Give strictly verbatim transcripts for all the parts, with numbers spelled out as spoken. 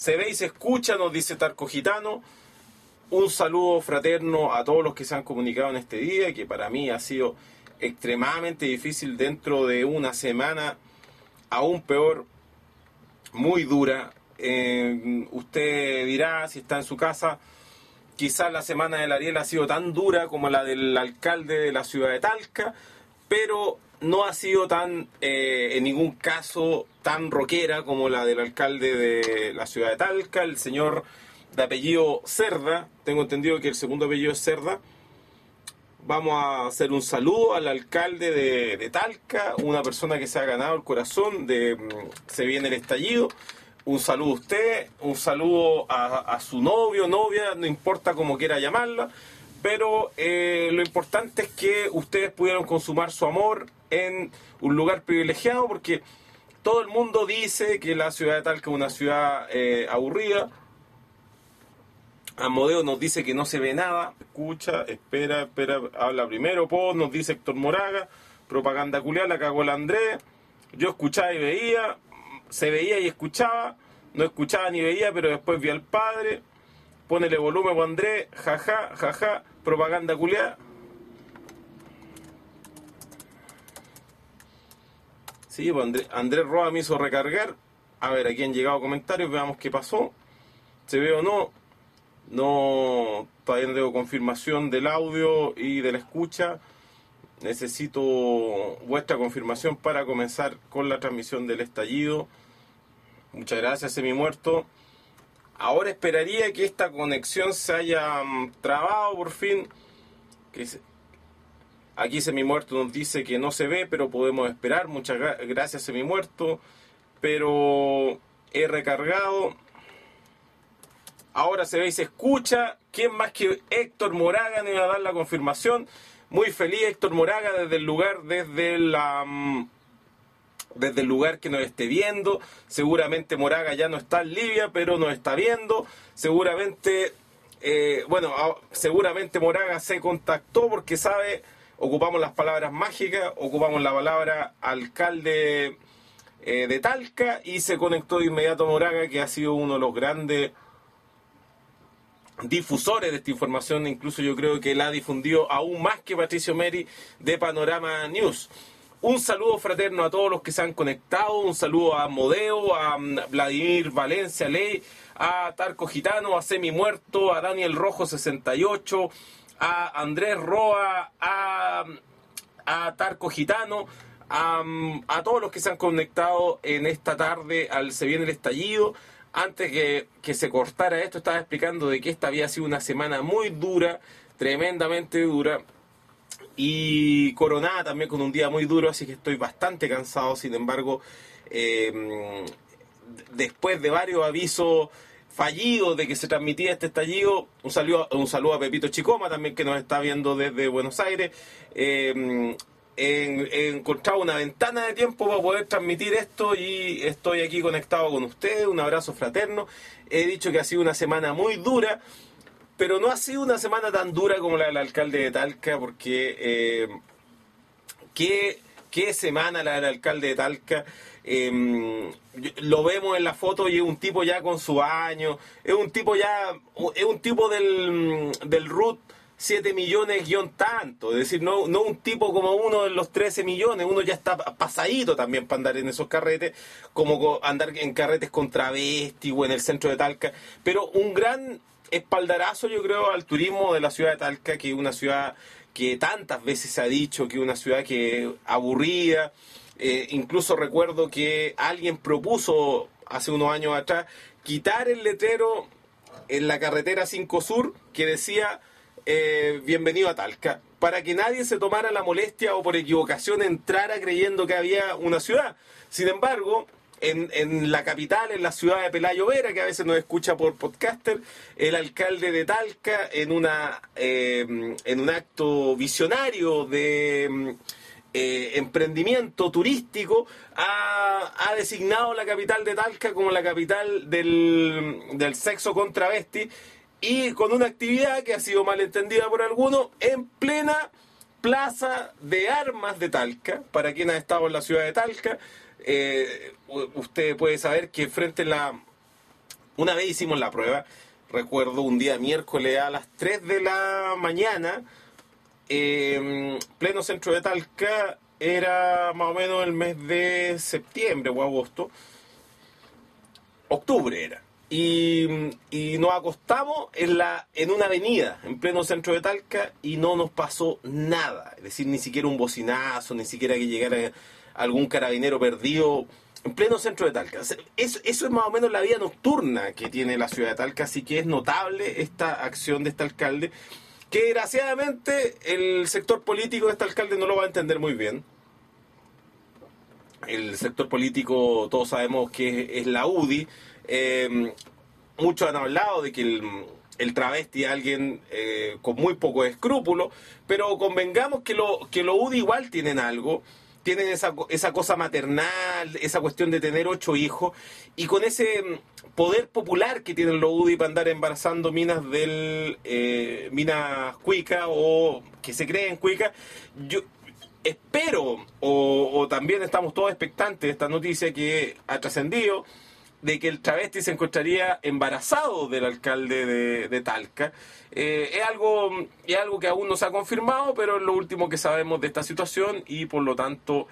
Se ve y se escucha, nos dice Tarco Gitano. Un saludo fraterno a todos los que se han comunicado en este día, que para mí ha sido extremadamente difícil dentro de una semana, aún peor, muy dura. Eh, usted dirá, si está en su casa, quizás la semana del Ariel ha sido tan dura como la del alcalde de la ciudad de Talca, pero no ha sido tan, eh, en ningún caso, tan rockera como la del alcalde de la ciudad de Talca, el señor de apellido Cerda. Tengo entendido que el segundo apellido es Cerda. Vamos a hacer un saludo al alcalde de, de Talca, una persona que se ha ganado el corazón de Se Viene el Estallido. Un saludo a usted, un saludo a, a su novio, novia, no importa cómo quiera llamarla, pero eh, lo importante es que ustedes pudieron consumar su amor en un lugar privilegiado, porque todo el mundo dice que la ciudad de Talca es una ciudad eh, aburrida. Amodeo nos dice que no se ve nada. Escucha, espera, espera, habla primero. Pues nos dice Héctor Moraga. Propaganda culiada, la cagó el Andrés. Yo escuchaba y veía. Se veía y escuchaba. No escuchaba ni veía, pero después vi al padre. Ponele volumen a Andrés. Jaja, jaja. Propaganda culiada. Sí, pues Andrés, Andrés Roa me hizo recargar. A ver, aquí han llegado comentarios. Veamos qué pasó. ¿Se ve o no? No, todavía no tengo confirmación del audio y de la escucha. Necesito vuestra confirmación para comenzar con la transmisión del estallido. Muchas gracias, Semimuerto. Ahora esperaría que esta conexión se haya um, trabado por fin. Que se... Aquí Semimuerto nos dice que no se ve, pero podemos esperar. Muchas gra- gracias, Semimuerto. Pero he recargado. Ahora se ve y se escucha. ¿Quién más que Héctor Moraga me va a dar la confirmación? Muy feliz Héctor Moraga desde el lugar, desde la, desde el lugar que nos esté viendo. Seguramente Moraga ya no está en Libia, pero nos está viendo. Seguramente, eh, bueno, seguramente Moraga se contactó porque sabe, ocupamos las palabras mágicas, ocupamos la palabra alcalde eh, de Talca y se conectó de inmediato Moraga, que ha sido uno de los grandes difusores de esta información. Incluso yo creo que la ha difundido aún más que Patricio Meri de Panorama News. Un saludo fraterno a todos los que se han conectado, un saludo a Modeo, a Vladimir Valencia Ley, a Tarco Gitano, a Semi Muerto, a Daniel Rojo sesenta y ocho, a Andrés Roa, a, a Tarco Gitano, a, a todos los que se han conectado en esta tarde al Se Viene el Estallido. Antes que, que se cortara esto, estaba explicando de que esta había sido una semana muy dura, tremendamente dura, y coronada también con un día muy duro, así que estoy bastante cansado. Sin embargo, eh, después de varios avisos fallidos de que se transmitía este estallido, un saludo, un saludo a Pepito Chicoma también, que nos está viendo desde Buenos Aires. Eh, He, he encontrado una ventana de tiempo para poder transmitir esto y estoy aquí conectado con ustedes. Un abrazo fraterno. He dicho que ha sido una semana muy dura, pero no ha sido una semana tan dura como la del alcalde de Talca, porque eh, ¿qué, qué semana la del alcalde de Talca? Eh, lo vemos en la foto y es un tipo ya con su año, es un tipo ya, es un tipo del, del R U T siete millones guión tanto, es decir, no, no un tipo como uno de los trece millones, uno ya está pasadito también para andar en esos carretes, como andar en carretes con travesti o en el centro de Talca, pero un gran espaldarazo yo creo al turismo de la ciudad de Talca, que es una ciudad que tantas veces se ha dicho que es una ciudad que es aburrida. Eh, incluso recuerdo que alguien propuso hace unos años atrás quitar el letrero en la carretera cinco Sur que decía Eh, bienvenido a Talca, para que nadie se tomara la molestia o por equivocación entrara creyendo que había una ciudad. Sin embargo, en, en la capital, en la ciudad de Pelayo Vera, que a veces nos escucha por podcaster, el alcalde de Talca, en una eh, en un acto visionario de eh, emprendimiento turístico, ha, ha designado la capital de Talca como la capital del, del sexo con travesti, y con una actividad que ha sido malentendida por algunos, en plena plaza de armas de Talca. Para quien ha estado en la ciudad de Talca, eh, usted puede saber que frente a la, una vez hicimos la prueba, recuerdo un día miércoles a las tres de la mañana, eh, pleno centro de Talca, era más o menos el mes de septiembre o agosto, octubre era. Y, y nos acostamos en, la, en una avenida, en pleno centro de Talca, y no nos pasó nada. Es decir, ni siquiera un bocinazo, ni siquiera que llegara algún carabinero perdido, en pleno centro de Talca. Eso, eso es más o menos la vida nocturna que tiene la ciudad de Talca, así que es notable esta acción de este alcalde, que desgraciadamente el sector político de este alcalde no lo va a entender muy bien. El sector político, todos sabemos que es la U D I. Eh, muchos han hablado de que el, el travesti es alguien eh, con muy poco escrúpulo, pero convengamos que los que lo U D I igual tienen algo, tienen esa, esa cosa maternal, esa cuestión de tener ocho hijos, y con ese poder popular que tienen los U D I para andar embarazando minas del eh, minas cuicas o que se creen cuicas, yo espero, o, o también estamos todos expectantes de esta noticia que ha trascendido, de que el travesti se encontraría embarazado del alcalde de, de Talca. Eh, es algo es algo que aún no se ha confirmado, pero es lo último que sabemos de esta situación y por lo tanto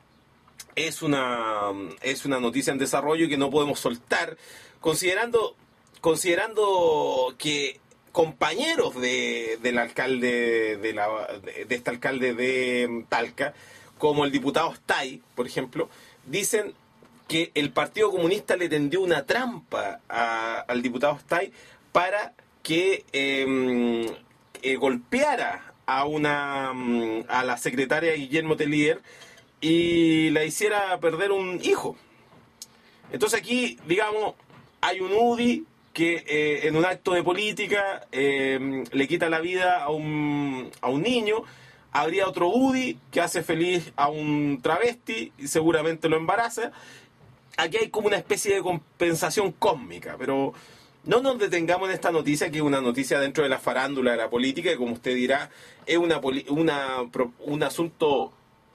es una es una noticia en desarrollo que no podemos soltar, considerando considerando que compañeros de, del alcalde de, la, de, de este alcalde de Talca, como el diputado Stay, por ejemplo, dicen que el Partido Comunista le tendió una trampa a, al diputado Stay para que eh, eh, golpeara a una a la secretaria Guillermo Tellier y la hiciera perder un hijo. Entonces aquí, digamos, hay un U D I que eh, en un acto de política eh, le quita la vida a un, a un niño. Habría otro U D I que hace feliz a un travesti y seguramente lo embaraza. Aquí hay como una especie de compensación cósmica, pero no nos detengamos en esta noticia, que es una noticia dentro de la farándula de la política, que como usted dirá, es una, una, un asunto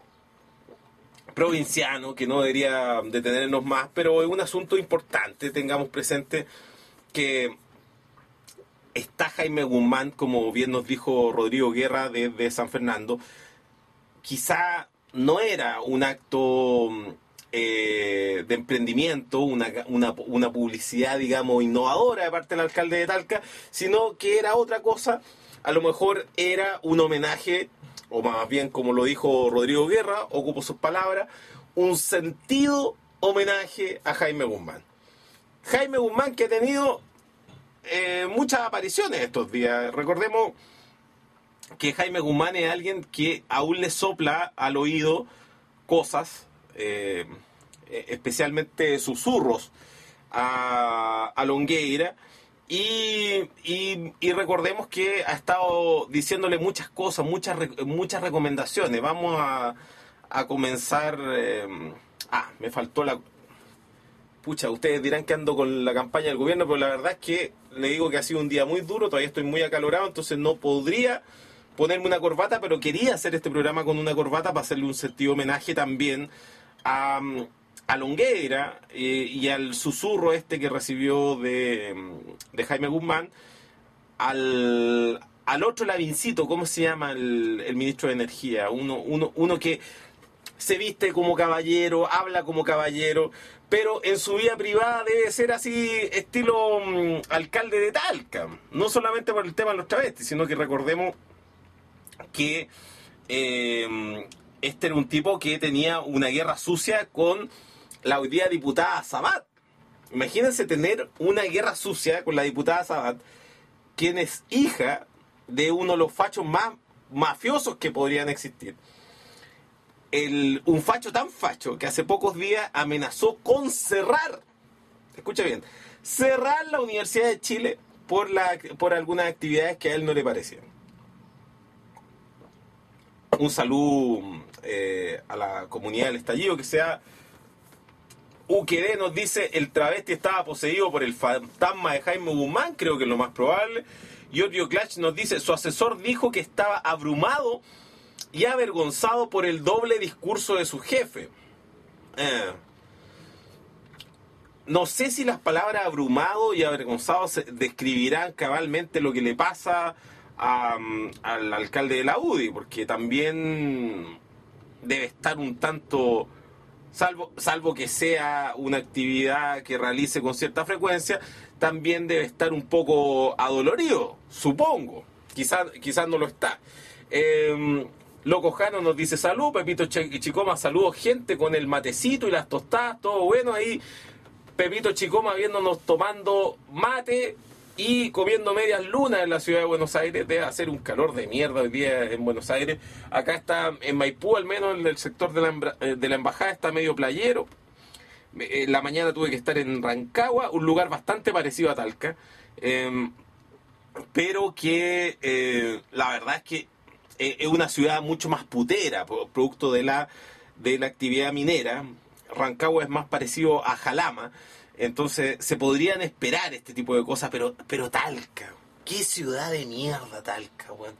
provinciano que no debería detenernos más, pero es un asunto importante. Tengamos presente que está Jaime Guzmán, como bien nos dijo Rodrigo Guerra desde San Fernando. Quizá no era un acto eh, de emprendimiento, una, una, una publicidad, digamos, innovadora de parte del alcalde de Talca, sino que era otra cosa. A lo mejor era un homenaje, o más bien como lo dijo Rodrigo Guerra, ocupo sus palabras, un sentido homenaje a Jaime Guzmán. Jaime Guzmán, que ha tenido eh, muchas apariciones estos días. Recordemos que Jaime Guzmán es alguien que aún le sopla al oído cosas, eh, especialmente susurros a, a Longueira, y, y, y recordemos que ha estado diciéndole muchas cosas, muchas, muchas recomendaciones. Vamos a, a comenzar... Eh, ah, me faltó la... Pucha, ustedes dirán que ando con la campaña del gobierno, pero la verdad es que le digo que ha sido un día muy duro, todavía estoy muy acalorado, entonces no podría ponerme una corbata, pero quería hacer este programa con una corbata para hacerle un sentido homenaje también a, a Longueira eh, y al susurro este que recibió de, de Jaime Guzmán, al, al otro Lavincito, ¿cómo se llama el, el ministro de Energía? Uno, uno, uno que se viste como caballero, habla como caballero, pero en su vida privada debe ser así, estilo um, alcalde de Talca. No solamente por el tema de los travestis, sino que recordemos que eh, este era un tipo que tenía una guerra sucia con la hoy día diputada Sabat. Imagínense tener una guerra sucia con la diputada Sabat, quien es hija de uno de los fachos más mafiosos que podrían existir. El, un facho tan facho que hace pocos días amenazó con cerrar, escucha bien, cerrar la Universidad de Chile por, la, por algunas actividades que a él no le parecían. Un saludo eh, a la comunidad del estallido, que sea Uquedé nos dice: el travesti estaba poseído por el fantasma de Jaime Guzmán, creo que es lo más probable. Giorgio Clash nos dice: su asesor dijo que estaba abrumado y avergonzado por el doble discurso de su jefe. Eh. no sé si las palabras abrumado y avergonzado se describirán cabalmente lo que le pasa a, al alcalde de la U D I, porque también debe estar un tanto, salvo, salvo que sea una actividad que realice con cierta frecuencia, también debe estar un poco adolorido, supongo. Quizás quizás no lo está. Eh, Loco Jano nos dice salud, Pepito Chicoma, saludos gente con el matecito y las tostadas, todo bueno ahí. Pepito Chicoma viéndonos tomando mate y comiendo medias lunas en la ciudad de Buenos Aires. Debe hacer un calor de mierda hoy día en Buenos Aires. Acá está en Maipú, al menos en el sector de la, de la embajada, está medio playero. En la mañana tuve que estar en Rancagua, un lugar bastante parecido a Talca, eh, pero que eh, la verdad es que eh, es una ciudad mucho más putera, producto de la, de la actividad minera. Rancagua es más parecido a Jalama, entonces se podrían esperar este tipo de cosas, pero, pero Talca, qué ciudad de mierda Talca, weón.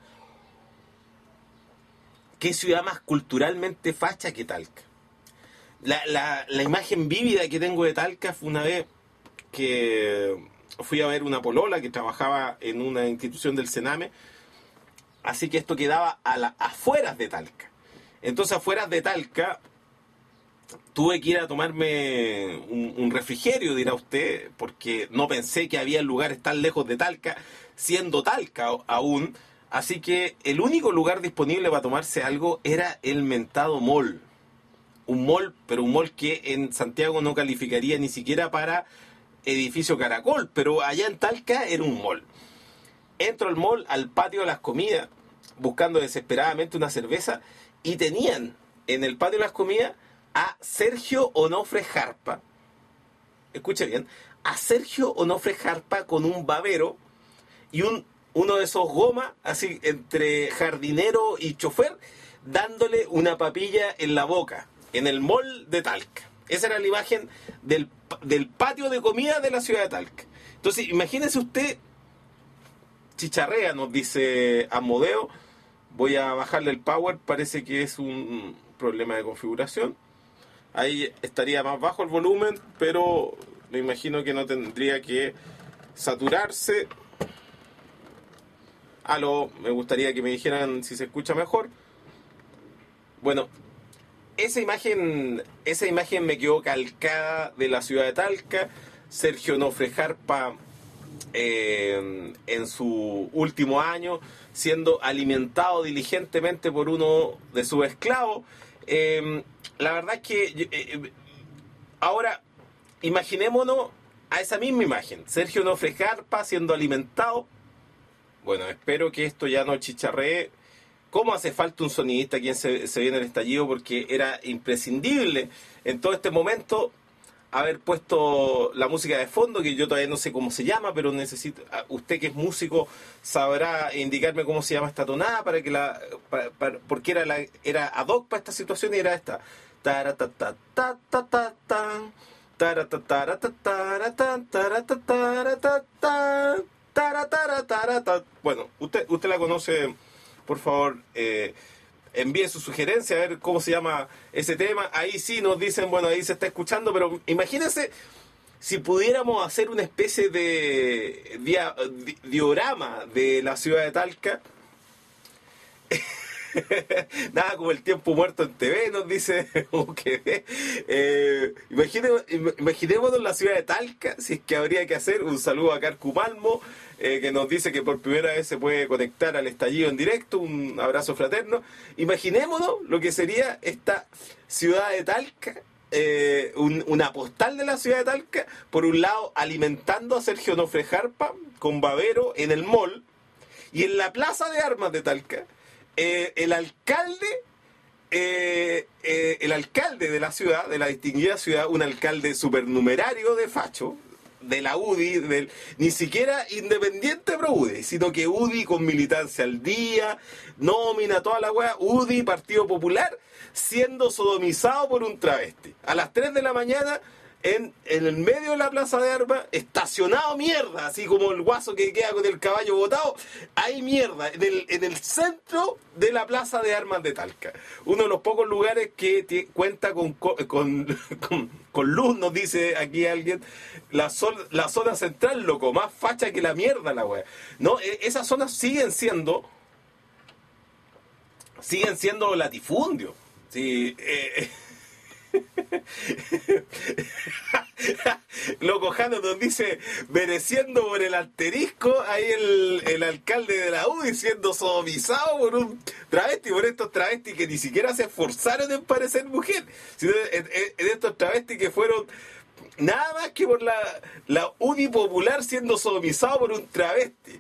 Qué ciudad más culturalmente facha que Talca. La, la, la imagen vívida que tengo de Talca fue una vez que fui a ver una polola que trabajaba en una institución del Sename, así que esto quedaba a las afueras de Talca. Entonces, afueras de Talca, tuve que ir a tomarme un, un refrigerio, dirá usted, porque no pensé que había lugares tan lejos de Talca, siendo Talca aún. Así que el único lugar disponible para tomarse algo era el mentado mall. Un mall, pero un mall que en Santiago no calificaría ni siquiera para edificio Caracol, pero allá en Talca era un mall. Entro al mall, al patio de las comidas, buscando desesperadamente una cerveza, y tenían en el patio de las comidas a Sergio Onofre Jarpa. Escuche bien, a Sergio Onofre Jarpa con un babero y un, uno de esos gomas, así entre jardinero y chofer, dándole una papilla en la boca, en el mall de Talca. Esa era la imagen del, del patio de comida de la ciudad de Talca. Entonces, imagínese usted, chicharrea, nos dice Amodeo. Voy a bajarle el power, parece que es un problema de configuración. Ahí estaría más bajo el volumen, pero me imagino que no tendría que saturarse. Aló, me gustaría que me dijeran si se escucha mejor. Bueno, esa imagen, esa imagen me quedó calcada de la ciudad de Talca. Sergio Onofre Jarpa eh, en su último año, siendo alimentado diligentemente por uno de sus esclavos. Eh, la verdad es que eh, ahora imaginémonos a esa misma imagen, Sergio Onofre Jarpa siendo alimentado. Bueno, espero que esto ya no chicharree. ¿Cómo hace falta un sonidista quien se, se viene el estallido? Porque era imprescindible en todo este momento haber puesto la música de fondo, que yo todavía no sé cómo se llama, pero necesito, usted que es músico sabrá indicarme cómo se llama esta tonada para que la, para, para, porque era la, era ad hoc para esta situación y era esta. Bueno, usted, usted la conoce, por favor. Eh, envíe su sugerencia a ver cómo se llama ese tema. Ahí sí nos dicen, bueno, ahí se está escuchando, pero imagínense si pudiéramos hacer una especie de dia, di, diorama de la ciudad de Talca. Nada como el tiempo muerto en T V, nos dice okay. eh, imaginemos, imaginémonos la ciudad de Talca, si es que habría que hacer. Un saludo a Carcu Malmo, eh, que nos dice que por primera vez se puede conectar al estallido en directo. Un abrazo fraterno. Imaginémonos lo que sería esta ciudad de Talca, eh, un, una postal de la ciudad de Talca, por un lado alimentando a Sergio Onofre Jarpa con babero en el mall, y en la plaza de armas de Talca Eh, el alcalde eh, eh, el alcalde de la ciudad, de la distinguida ciudad, un alcalde supernumerario de facho, de la U D I, del, ni siquiera independiente pro U D I, sino que U D I con militancia al día, nómina, toda la weá, U D I, Partido Popular, siendo sodomizado por un travesti. A las tres de la mañana en, en el medio de la plaza de armas, estacionado mierda, así como el guaso que queda con el caballo botado, hay mierda, en el, en el centro de la plaza de armas de Talca. Uno de los pocos lugares que t- cuenta con, con, con, con luz, nos dice aquí alguien, la, zona, la zona central, loco, más facha que la mierda la wea. No, e- esas zonas siguen siendo, siguen siendo latifundios. Sí, eh, Loco Jano nos dice, mereciendo por el asterisco, ahí el, el alcalde de la U diciendo sodomizado por un travesti, por estos travestis que ni siquiera se esforzaron en parecer mujer, sino en, en, en estos travestis que fueron nada más que por la, la unipopular siendo sodomizado por un travesti.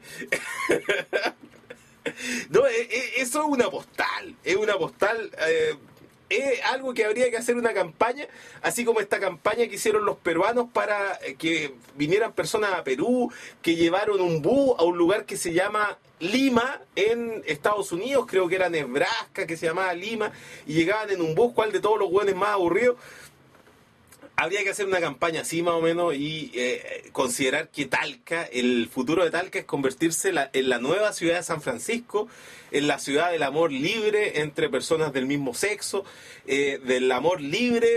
No, eh, eh, eso es una postal, es una postal... Eh, es algo que habría que hacer una campaña, así como esta campaña que hicieron los peruanos para que vinieran personas a Perú, que llevaron un bus a un lugar que se llama Lima en Estados Unidos, creo que era Nebraska, que se llamaba Lima, y llegaban en un bus, cual de todos los hueones más aburridos. Habría que hacer una campaña así más o menos y eh, considerar que Talca, el futuro de Talca es convertirse la, en la nueva ciudad de San Francisco, en la ciudad del amor libre entre personas del mismo sexo, eh, del amor libre,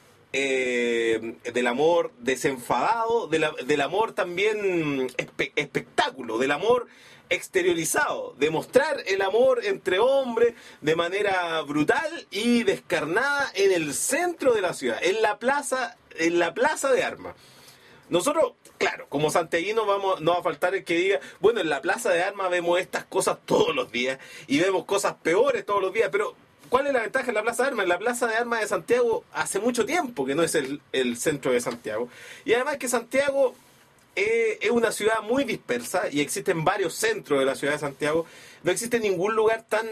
eh, del amor desenfadado, de la, del amor también espe- espectáculo, del amor exteriorizado, demostrar el amor entre hombres de manera brutal y descarnada en el centro de la ciudad, en la plaza, en la plaza de armas. Nosotros, claro, como santiaguinos vamos, no va a faltar el que diga, bueno, en la plaza de armas vemos estas cosas todos los días y vemos cosas peores todos los días, pero ¿cuál es la ventaja en la plaza de armas? En la plaza de armas de Santiago hace mucho tiempo que no es el, el centro de Santiago. Y además que Santiago Eh, es una ciudad muy dispersa y existen varios centros de la ciudad de Santiago. No existe ningún lugar tan...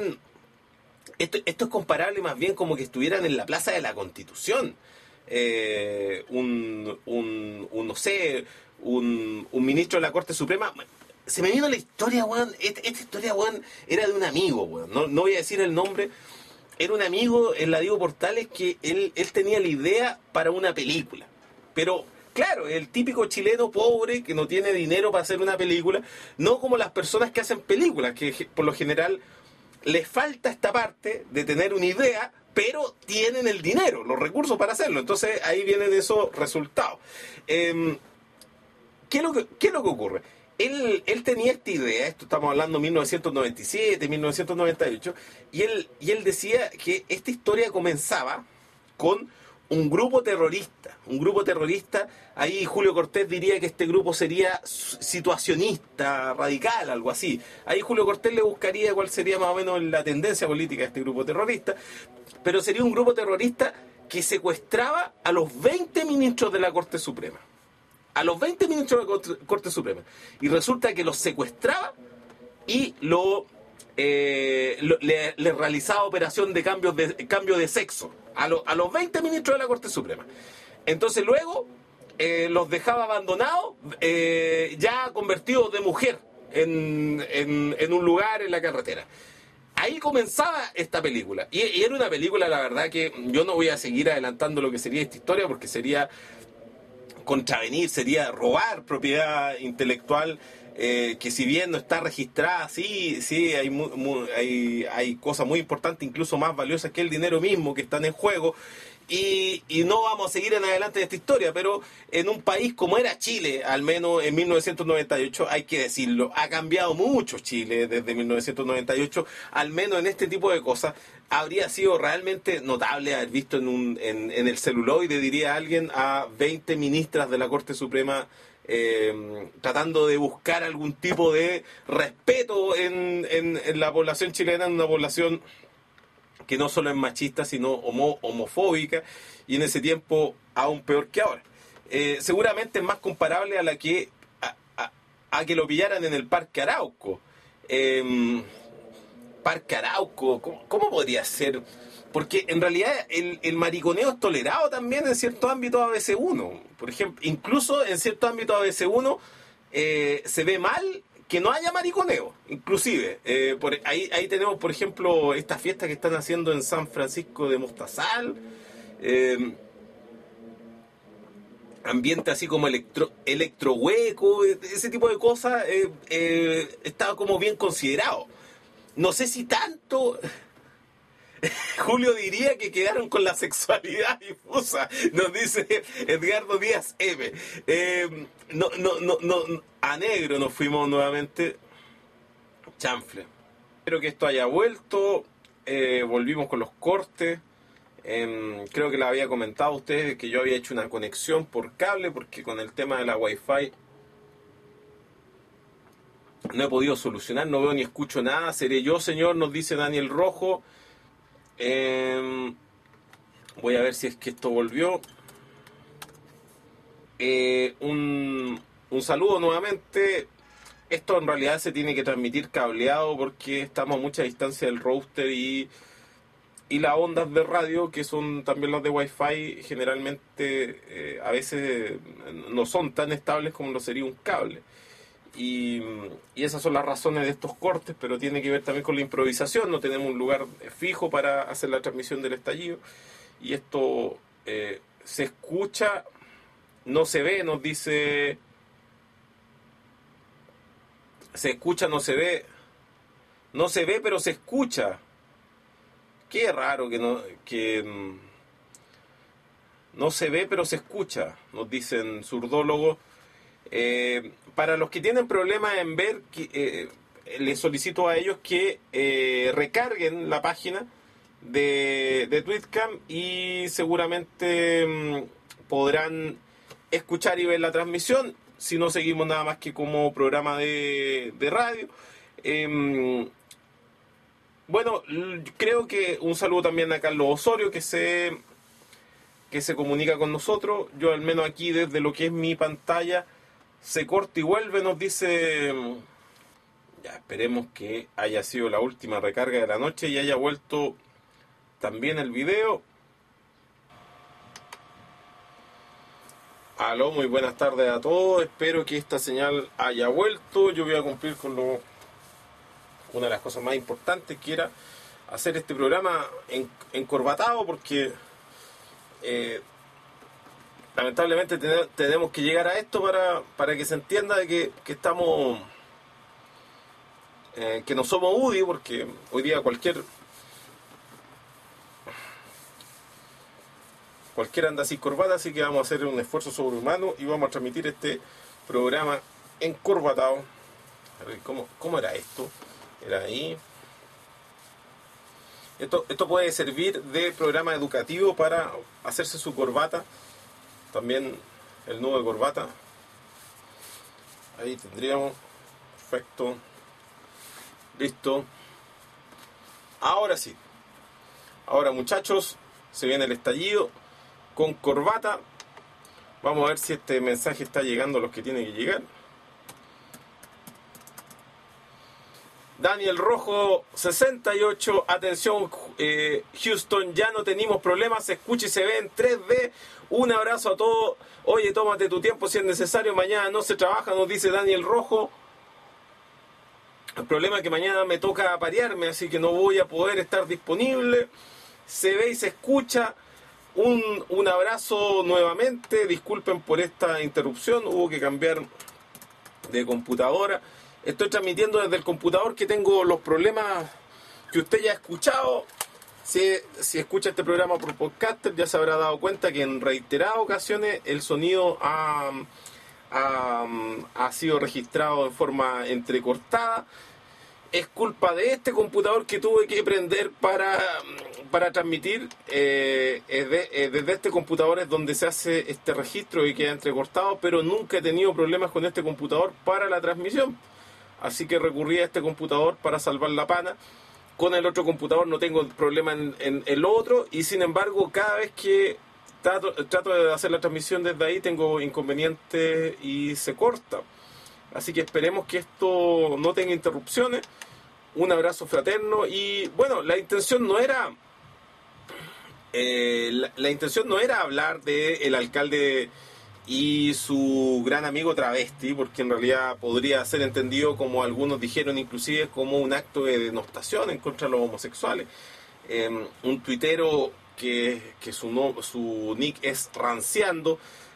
Esto, esto es comparable más bien como que estuvieran en la Plaza de la Constitución. Eh, un, un, un, no sé, un, un ministro de la Corte Suprema. Se me vino la historia, weón. Esta, esta historia, weón, era de un amigo, weón. No, no voy a decir el nombre. Era un amigo en la Diego Portales que él, él tenía la idea para una película. Pero... Claro, el típico chileno pobre que no tiene dinero para hacer una película, no como las personas que hacen películas, que por lo general les falta esta parte de tener una idea, pero tienen el dinero, los recursos para hacerlo. Entonces ahí vienen esos resultados. Eh, ¿qué, es lo que, ¿Qué es lo que ocurre? Él, él tenía esta idea, esto estamos hablando de mil novecientos noventa y siete, mil novecientos noventa y ocho, y él, y él decía que esta historia comenzaba con un grupo terrorista, un grupo terrorista, ahí Julio Cortés diría que este grupo sería situacionista, radical, algo así. Ahí Julio Cortés le buscaría cuál sería más o menos la tendencia política de este grupo terrorista, pero sería un grupo terrorista que secuestraba a los veinte ministros de la Corte Suprema. A los veinte ministros de la Corte, Corte Suprema. Y resulta que los secuestraba y lo... Eh, lo, le, le realizaba operación de cambio de, cambio de sexo a, lo, a los veinte ministros de la Corte Suprema. Entonces luego eh, los dejaba abandonados, eh, ya convertidos de mujer en, en, en un lugar en la carretera. Ahí comenzaba esta película. Y, y era una película, la verdad, que yo no voy a seguir adelantando lo que sería esta historia porque sería contravenir, sería robar propiedad intelectual. Eh, que si bien no está registrada, sí, sí, hay, muy, muy, hay, hay cosas muy importantes, incluso más valiosas que el dinero mismo, que están en juego, y, y no vamos a seguir en adelante de esta historia, pero en un país como era Chile, al menos en mil novecientos noventa y ocho, hay que decirlo, ha cambiado mucho Chile desde mil novecientos noventa y ocho, al menos en este tipo de cosas. Habría sido realmente notable haber visto en, un, en, en el celuloide, diría alguien, a veinte ministras de la Corte Suprema Eh, tratando de buscar algún tipo de respeto en, en, en la población chilena, en una población que no solo es machista, sino homo, homofóbica, y en ese tiempo aún peor que ahora. Eh, seguramente es más comparable a la que a, a, a que lo pillaran en el Parque Arauco. Eh, Parque Arauco, ¿cómo, cómo podría ser? Porque en realidad el, el mariconeo es tolerado también en ciertos ámbitos A B C uno. Por ejemplo, incluso en ciertos ámbitos A B C uno eh, se ve mal que no haya mariconeo. Inclusive, eh, por, ahí, ahí tenemos, por ejemplo, esta fiesta que están haciendo en San Francisco de Mostazal. Eh, ambiente así como electro, electrohueco, ese tipo de cosas, eh, eh, estaba como bien considerado. No sé si tanto... Julio diría que quedaron con la sexualidad difusa, nos dice Edgardo Díaz M. Eh, no, no, no, no, a negro nos fuimos nuevamente. Chanfle. Espero que esto haya vuelto. Eh, volvimos con los cortes. Eh, creo que les había comentado a ustedes que yo había hecho una conexión por cable porque con el tema de la Wi-Fi no he podido solucionar, no veo ni escucho nada. ¿Seré yo, señor? Nos dice Daniel Rojo. Eh, voy a ver si es que esto volvió. Eh, un, un saludo nuevamente. Esto en realidad se tiene que transmitir cableado porque estamos a mucha distancia del router y, y las ondas de radio, que son también las de Wi-Fi, generalmente eh, a veces no son tan estables como lo sería un cable. Y, y esas son las razones de estos cortes, pero tiene que ver también con la improvisación. No tenemos un lugar fijo para hacer la transmisión del estallido. Y esto eh, se escucha, no se ve, nos dice... Se escucha, no se ve. No se ve, pero se escucha. Qué raro que no... que no se ve, pero se escucha, nos dicen surdólogos. Eh, para los que tienen problemas en ver, eh, les solicito a ellos que eh, recarguen la página de, de Twitcam y seguramente mm, podrán escuchar y ver la transmisión, si no seguimos nada más que como programa de, de radio. Eh, bueno, creo que un saludo también a Carlos Osorio, que se, que se comunica con nosotros. Yo al menos aquí desde lo que es mi pantalla... Se corta y vuelve, nos dice... Ya, esperemos que haya sido la última recarga de la noche y haya vuelto también el video. Aló, muy buenas tardes a todos. Espero que esta señal haya vuelto. Yo voy a cumplir con lo, una de las cosas más importantes, que era hacer este programa en, encorbatado, porque... Eh, lamentablemente ten, tenemos que llegar a esto para, para que se entienda de que, que estamos eh, que no somos U D I, porque hoy día cualquier cualquiera anda sin corbata, así que vamos a hacer un esfuerzo sobrehumano y vamos a transmitir este programa encorbatado. A ver, ¿cómo, cómo era esto? Era ahí. Esto, esto puede servir de programa educativo para hacerse su corbata. También el nudo de corbata. Ahí tendríamos. Perfecto. Listo. Ahora sí. Ahora, muchachos, se viene el estallido con corbata. Vamos a ver si este mensaje está llegando a los que tiene que llegar. Daniel Rojo sesenta y ocho, atención eh, Houston, ya no tenemos problemas, se escucha y se ve en tres D. Un abrazo a todos. Oye, tómate tu tiempo si es necesario, mañana no se trabaja, nos dice Daniel Rojo. El problema es que mañana me toca aparearme, así que no voy a poder estar disponible. Se ve y se escucha. Un, un abrazo nuevamente, disculpen por esta interrupción, hubo que cambiar de computadora. Estoy transmitiendo desde el computador, que tengo los problemas que usted ya ha escuchado. Si, si escucha este programa por podcaster, ya se habrá dado cuenta que en reiteradas ocasiones el sonido ha, ha, ha sido registrado en forma entrecortada. Es culpa de este computador que tuve que prender para, para transmitir. Eh, es de, eh, desde este computador es donde se hace este registro y queda entrecortado, pero nunca he tenido problemas con este computador para la transmisión. Así que recurrí a este computador para salvar la pana. Con el otro computador no tengo problema en, en el otro, y sin embargo cada vez que trato, trato de hacer la transmisión desde ahí tengo inconvenientes y se corta. Así que esperemos que esto no tenga interrupciones. Un abrazo fraterno. Y bueno, la intención no era eh, la, la intención no era hablar del alcalde y su gran amigo travesti, porque en realidad podría ser entendido, como algunos dijeron, inclusive como un acto de denostación en contra de los homosexuales. Eh, un tuitero que, que su, no, su nick es Ranciando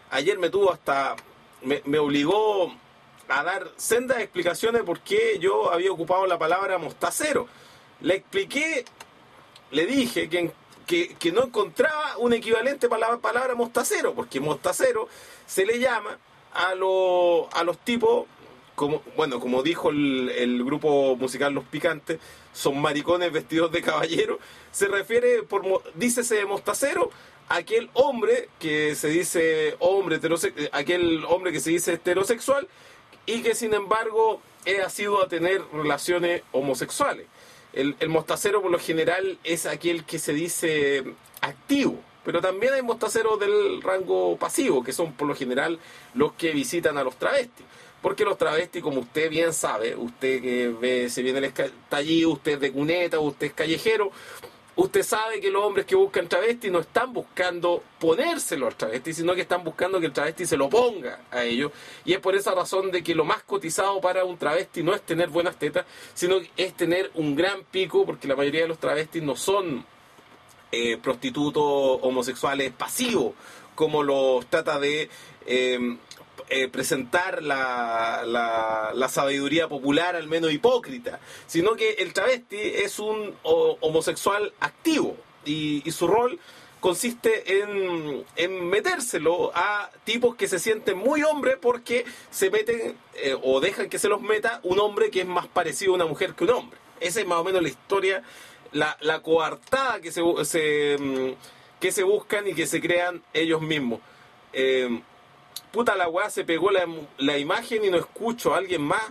ayer me tuvo hasta, me, me obligó a dar sendas explicaciones por qué yo había ocupado la palabra mostacero. Le expliqué, le dije que, que, que no encontraba un equivalente para la palabra mostacero, porque mostacero se le llama a, lo, a los tipos, como, bueno, como dijo el, el grupo musical Los Picantes, son maricones vestidos de caballero. Se refiere, por dícese de mostacero, aquel hombre que se dice hombre heterose- aquel hombre que se dice heterosexual y que sin embargo ha sido a tener relaciones homosexuales. El, el mostacero por lo general es aquel que se dice activo, pero también hay mostaceros del rango pasivo, que son por lo general los que visitan a los travestis. Porque los travestis, como usted bien sabe, usted que ve, se viene el estallido, usted es de cuneta, usted es callejero, usted sabe que los hombres que buscan travesti no están buscando ponérselo al travesti, sino que están buscando que el travesti se lo ponga a ellos. Y es por esa razón de que lo más cotizado para un travesti no es tener buenas tetas, sino que es tener un gran pico, porque la mayoría de los travestis no son eh, prostitutos homosexuales pasivos, como los trata de eh, eh, presentar la, la, la sabiduría popular, al menos hipócrita, sino que el travesti es un o, homosexual activo y, y su rol consiste en, en metérselo a tipos que se sienten muy hombres porque se meten eh, o dejan que se los meta un hombre que es más parecido a una mujer que un hombre. Esa es más o menos la historia, la, la coartada que se, se, que se buscan y que se crean ellos mismos. Eh, puta la weá, se pegó la, la imagen y no escucho a alguien más.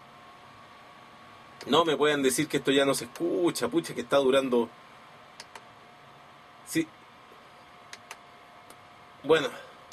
No me pueden decir que esto ya no se escucha, pucha, que está durando. Sí. Bueno,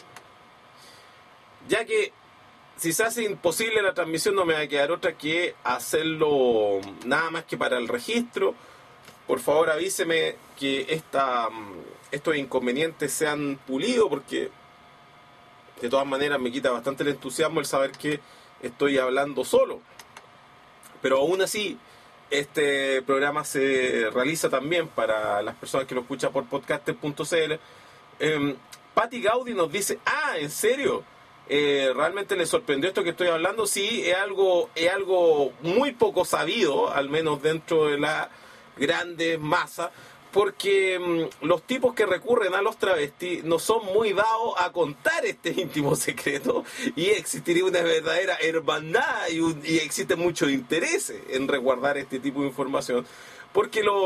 ya que si se hace imposible la transmisión, no me va a quedar otra que hacerlo nada más que para el registro. Por favor, avíseme que esta, estos inconvenientes se han pulido, porque de todas maneras me quita bastante el entusiasmo el saber que estoy hablando solo. Pero aún así, este programa se realiza también para las personas que lo escuchan por podcaster punto c l. Eh, Patti Gaudi nos dice, ah, ¿en serio? Eh, ¿Realmente le sorprendió esto que estoy hablando? Sí, es algo, es algo muy poco sabido, al menos dentro de la grandes masas, porque mmm, los tipos que recurren a los travestis no son muy dados a contar este íntimo secreto, y existiría una verdadera hermandad y, un, y existe mucho interés en resguardar este tipo de información, porque lo,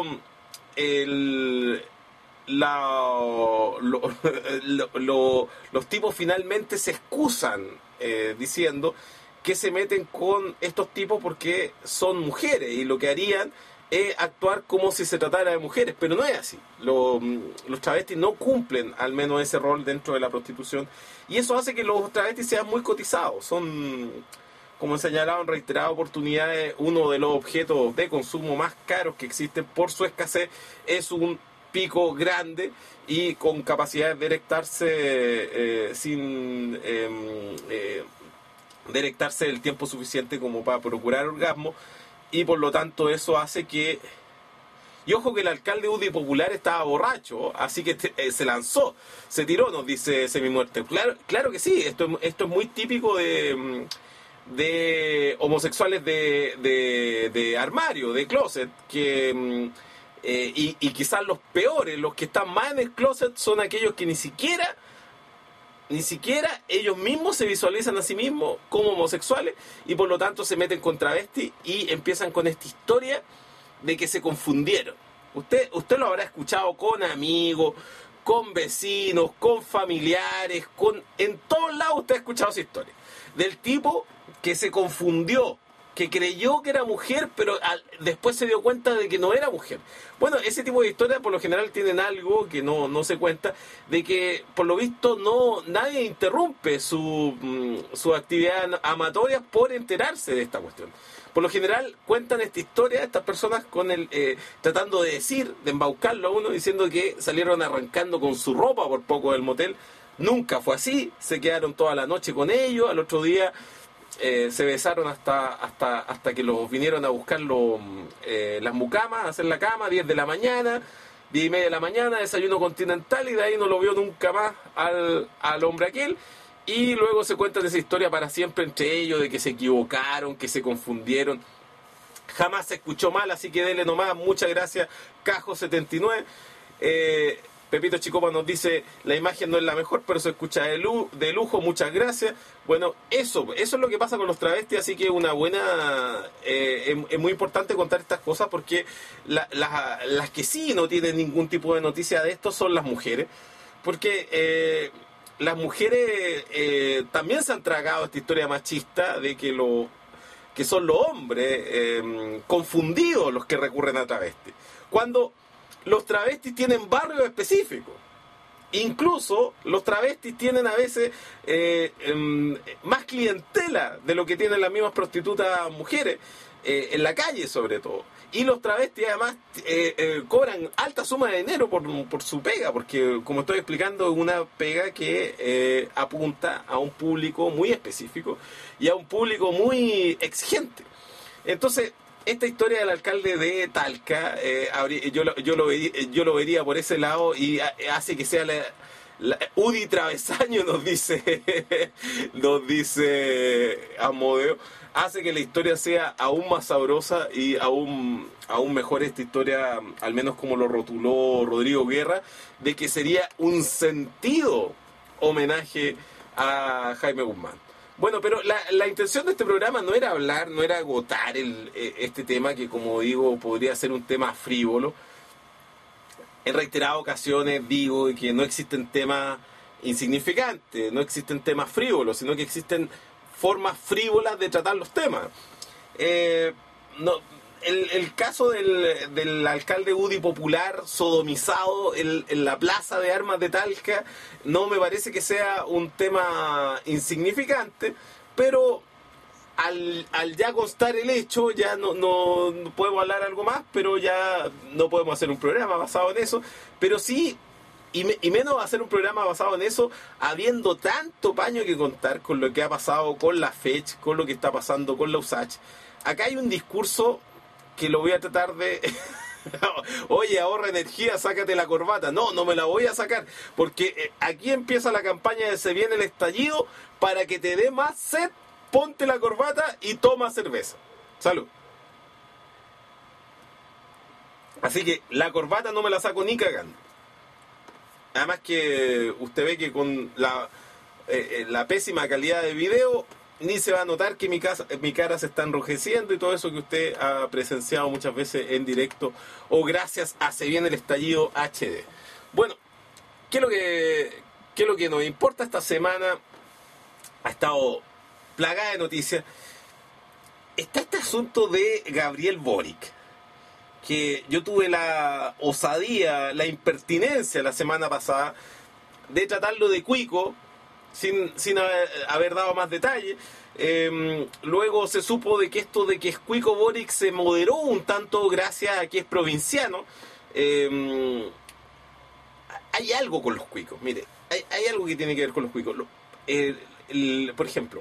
el, la, lo, lo, lo, los tipos finalmente se excusan eh, diciendo que se meten con estos tipos porque son mujeres y lo que harían es actuar como si se tratara de mujeres, pero no es así. Los, los travestis no cumplen al menos ese rol dentro de la prostitución, y eso hace que los travestis sean muy cotizados. Son, como he señalado en reiteradas oportunidades, uno de los objetos de consumo más caros que existen por su escasez. Es un pico grande y con capacidad de erectarse eh, sin eh, eh, de erectarse el tiempo suficiente como para procurar orgasmo. Y por lo tanto eso hace que... Y ojo que el alcalde U D I Popular estaba borracho, así que te, eh, se lanzó, se tiró, nos dice Semimuerte. Claro, claro que sí, esto, esto es muy típico de, de homosexuales de, de, de armario, de closet, que... Eh, y, y quizás los peores, los que están más en el closet, son aquellos que ni siquiera... Ni siquiera ellos mismos se visualizan a sí mismos como homosexuales y por lo tanto se meten con travestis y empiezan con esta historia de que se confundieron. Usted, usted lo habrá escuchado con amigos, con vecinos, con familiares, con en todos lados usted ha escuchado esa historia. Del tipo que se confundió, que creyó que era mujer, pero al, después se dio cuenta de que no era mujer. Bueno, ese tipo de historias por lo general tienen algo que no, no se cuenta, de que por lo visto no nadie interrumpe su, su actividad amatoria por enterarse de esta cuestión. Por lo general cuentan esta historia estas personas con el eh, tratando de decir, de embaucarlo a uno, diciendo que salieron arrancando con su ropa por poco del motel. Nunca fue así, se quedaron toda la noche con ellos, al otro día... Eh, se besaron hasta hasta hasta que los vinieron a buscar los, eh, las mucamas, a hacer la cama, diez de la mañana, diez y media de la mañana, desayuno continental, y de ahí no lo vio nunca más al, al hombre aquel, Y luego se cuentan esa historia para siempre entre ellos, de que se equivocaron, que se confundieron. Jamás se escuchó mal, así que dele nomás. Muchas gracias, Cajo setenta y nueve. Eh, Pepito Chicopa nos dice, la imagen no es la mejor, pero se escucha de, lu de lujo, muchas gracias. Bueno, eso, eso es lo que pasa con los travestis, así que una buena... Eh, es, es muy importante contar estas cosas porque la, la, las que sí no tienen ningún tipo de noticia de esto son las mujeres. Porque eh, las mujeres eh, también se han tragado esta historia machista de que, lo, que son los hombres eh, confundidos los que recurren a travestis. Cuando... los travestis tienen barrios específicos. Incluso los travestis tienen a veces eh, eh, más clientela de lo que tienen las mismas prostitutas mujeres, eh, en la calle sobre todo. Y los travestis además eh, eh, cobran alta suma de dinero por, por su pega, porque como estoy explicando es una pega que eh, apunta a un público muy específico y a un público muy exigente. Entonces, esta historia del alcalde de Talca, eh, yo, lo, yo, lo vería, yo lo vería por ese lado y hace que sea la, la Udi Travesaño, nos dice, nos dice Amodeo, hace que la historia sea aún más sabrosa y aún, aún mejor esta historia, al menos como lo rotuló Rodrigo Guerra, de que sería un sentido homenaje a Jaime Guzmán. Bueno, pero la, la intención de este programa no era hablar, no era agotar el, este tema que, como digo, podría ser un tema frívolo. En reiteradas ocasiones digo que no existen temas insignificantes, no existen temas frívolos, sino que existen formas frívolas de tratar los temas. Eh, no, el, el caso del, del alcalde Udi popular sodomizado en, en la plaza de armas de Talca no me parece que sea un tema insignificante, pero al, al ya constar el hecho ya no, no, no podemos hablar algo más, pero ya no podemos hacer un programa basado en eso, pero sí, y, me, y menos hacer un programa basado en eso, habiendo tanto paño que contar con lo que ha pasado con la FECH, con lo que está pasando con la USACH. Acá hay un discurso que lo voy a tratar de... Oye, ahorra energía, sácate la corbata. No, no me la voy a sacar, porque aquí empieza la campaña de Se viene el estallido. Para que te dé más sed, ponte la corbata y toma cerveza. Salud. Así que la corbata no me la saco ni cagando. Además que usted ve que con la, eh, la pésima calidad de video ni se va a notar que mi, casa, mi cara se está enrojeciendo y todo eso que usted ha presenciado muchas veces en directo o gracias a Se viene el estallido H D. Bueno, ¿qué es lo que, qué es lo que nos importa esta semana? Ha estado plagada de noticias. Está este asunto de Gabriel Boric, que yo tuve la osadía, la impertinencia la semana pasada de tratarlo de cuico, sin, sin haber, haber dado más detalles. Eh, luego se supo de que esto de que es cuico Boric se moderó un tanto gracias a que es provinciano. Eh, hay algo con los cuicos, mire, hay, hay algo que tiene que ver con los cuicos. El, el, por ejemplo,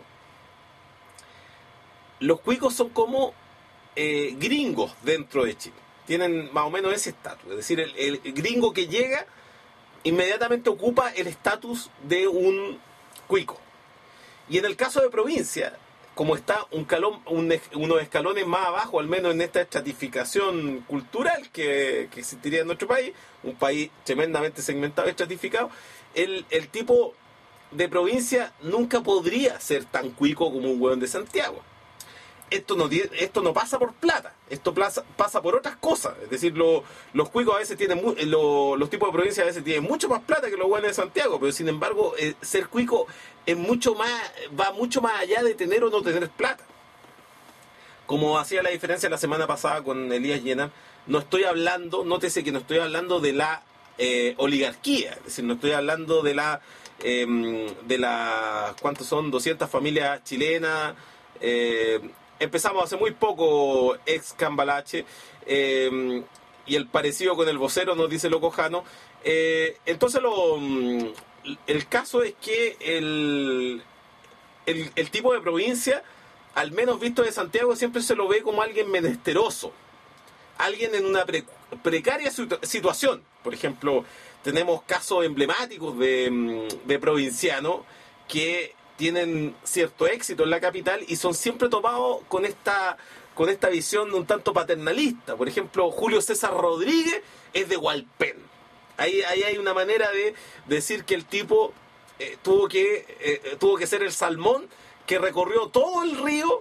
los cuicos son como eh, gringos dentro de Chile. Tienen más o menos ese estatus. Es decir, el, el gringo que llega inmediatamente ocupa el estatus de un cuico. Y en el caso de provincia, como está un calón, un, unos escalones más abajo, al menos en esta estratificación cultural que, que existiría en nuestro país, un país tremendamente segmentado y estratificado, el, el tipo de provincia nunca podría ser tan cuico como un hueón de Santiago. Esto no, esto no pasa por plata, esto pasa, pasa por otras cosas. Es decir, lo, los cuicos a veces tienen, lo, los tipos de provincia a veces tienen mucho más plata que los hueones de Santiago, pero sin embargo, eh, ser cuico es mucho más, va mucho más allá de tener o no tener plata. Como hacía la diferencia la semana pasada con Elías Llena, no estoy hablando, nótese que no estoy hablando de la eh, oligarquía, es decir, no estoy hablando de la, eh, de la, ¿cuántos son? doscientas familias chilenas. eh, Empezamos hace muy poco ex Cambalache, eh, y el parecido con el vocero nos dice Loco Jano. Eh, entonces lo, el caso es que el, el, el tipo de provincia, al menos visto de Santiago, siempre se lo ve como alguien menesteroso, alguien en una pre, precaria situación. Por ejemplo, tenemos casos emblemáticos de, de provincianos que tienen cierto éxito en la capital y son siempre tomados con esta, con esta visión un tanto paternalista. Por ejemplo, Julio César Rodríguez es de Hualpén. Ahí, ahí hay una manera de decir que el tipo eh, tuvo, que, eh, tuvo que ser el salmón que recorrió todo el río,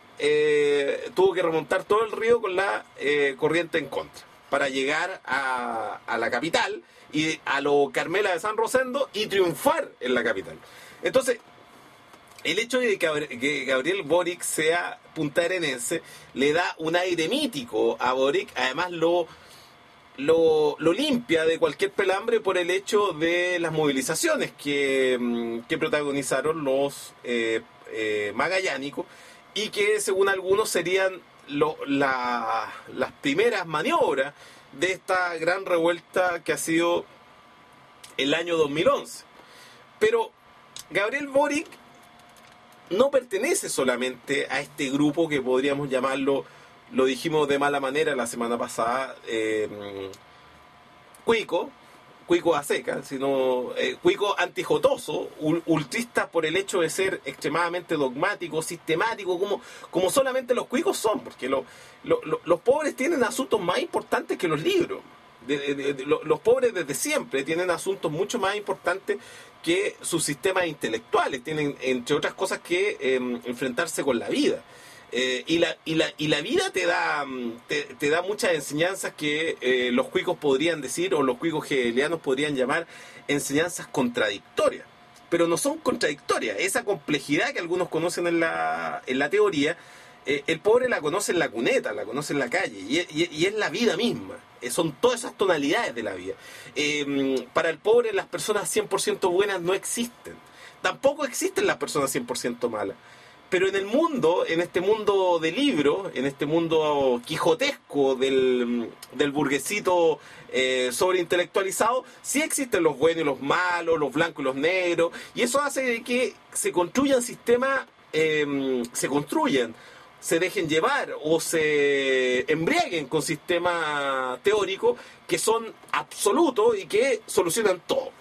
eh, tuvo que remontar todo el río con la eh, corriente en contra para llegar a, a la capital y a lo Carmela de San Rosendo y triunfar en la capital. Entonces, el hecho de que Gabriel Boric sea puntaarenense le da un aire mítico a Boric, además lo, lo, lo limpia de cualquier pelambre por el hecho de las movilizaciones que, que protagonizaron los eh, eh, magallánicos y que según algunos serían lo, la, las primeras maniobras de esta gran revuelta que ha sido el año dos mil once. Pero Gabriel Boric no pertenece solamente a este grupo que podríamos llamarlo, lo dijimos de mala manera la semana pasada, eh, cuico, cuico a seca, sino eh, cuico antijotoso, ultrista por el hecho de ser extremadamente dogmático, sistemático, como, como solamente los cuicos son, porque lo, lo, lo, los pobres tienen asuntos más importantes que los libros. De, de, de, de, los pobres desde siempre tienen asuntos mucho más importantes que sus sistemas intelectuales, tienen entre otras cosas que eh, enfrentarse con la vida. Eh, y, la, y, la, y la vida te da, te, te da muchas enseñanzas que eh, los cuicos podrían decir, o los cuicos hegelianos podrían llamar enseñanzas contradictorias. Pero no son contradictorias. Esa complejidad que algunos conocen en la, en la teoría, eh, el pobre la conoce en la cuneta, la conoce en la calle, y, y, y es la vida misma. Eh, son todas esas tonalidades de la vida. Eh, para el pobre las personas cien por ciento buenas no existen. Tampoco existen las personas cien por ciento malas. Pero en el mundo, en este mundo de libros, en este mundo quijotesco del, del burguesito eh, sobreintelectualizado, sí existen los buenos y los malos, los blancos y los negros, y eso hace que se construyan sistemas, eh, se construyan, se dejen llevar o se embriaguen con sistemas teóricos que son absolutos y que solucionan todo.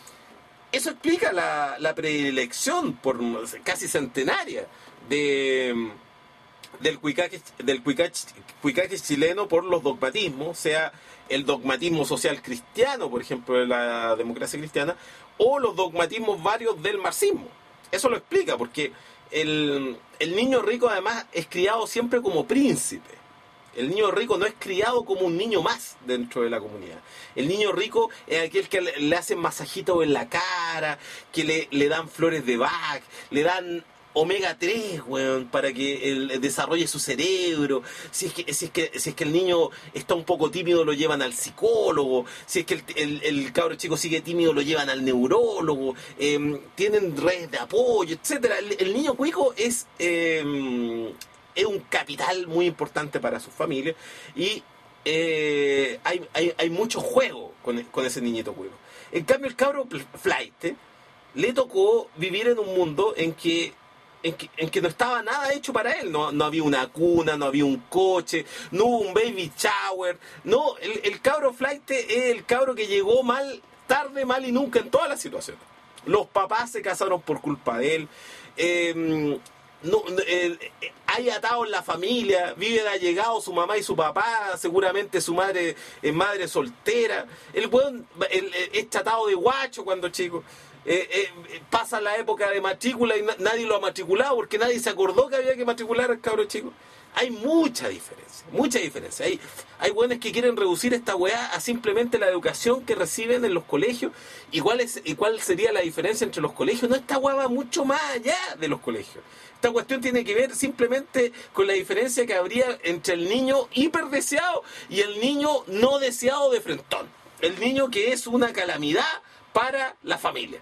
Eso explica la, la predilección por casi centenaria de, del cuicaque, del cuicaque, cuicaque chileno por los dogmatismos, sea el dogmatismo social cristiano, por ejemplo, de la democracia cristiana, o los dogmatismos varios del marxismo. Eso lo explica, porque el, el niño rico además es criado siempre como príncipe. El niño rico no es criado como un niño más dentro de la comunidad. El niño rico es aquel que le, le hacen masajitos en la cara, que le, le dan flores de Bach, le dan omega tres, weón, para que él desarrolle su cerebro. Si es que, si es que, si es que el niño está un poco tímido, lo llevan al psicólogo. Si es que el, el, el cabro chico sigue tímido, lo llevan al neurólogo. Eh, tienen redes de apoyo, etcétera. El, el niño cuico es... Eh, es un capital muy importante para sus familias y eh, hay, hay, hay mucho juego con, con ese niñito cuico. En cambio, el cabro flight le tocó vivir en un mundo en que, en que, en que no estaba nada hecho para él. No, no había una cuna, no había un coche, no hubo un baby shower. No, el, el cabro flight es el cabro que llegó mal, tarde, mal y nunca en todas las situaciones. Los papás se casaron por culpa de él. Eh, No, eh, eh, hay atado en la familia, vive de allegado su mamá y su papá, seguramente su madre es madre soltera, el weón es tratado de guacho cuando chico, eh, eh, pasa la época de matrícula y na- nadie lo ha matriculado porque nadie se acordó que había que matricular al cabro chico. Hay mucha diferencia, mucha diferencia. Hay, hay buenos que quieren reducir esta weá a simplemente la educación que reciben en los colegios. ¿Y cuál, es, y cuál sería la diferencia entre los colegios? No, esta weá va mucho más allá de los colegios. Esta cuestión tiene que ver simplemente con la diferencia que habría entre el niño hiperdeseado y el niño no deseado de frentón. El niño que es una calamidad para la familia.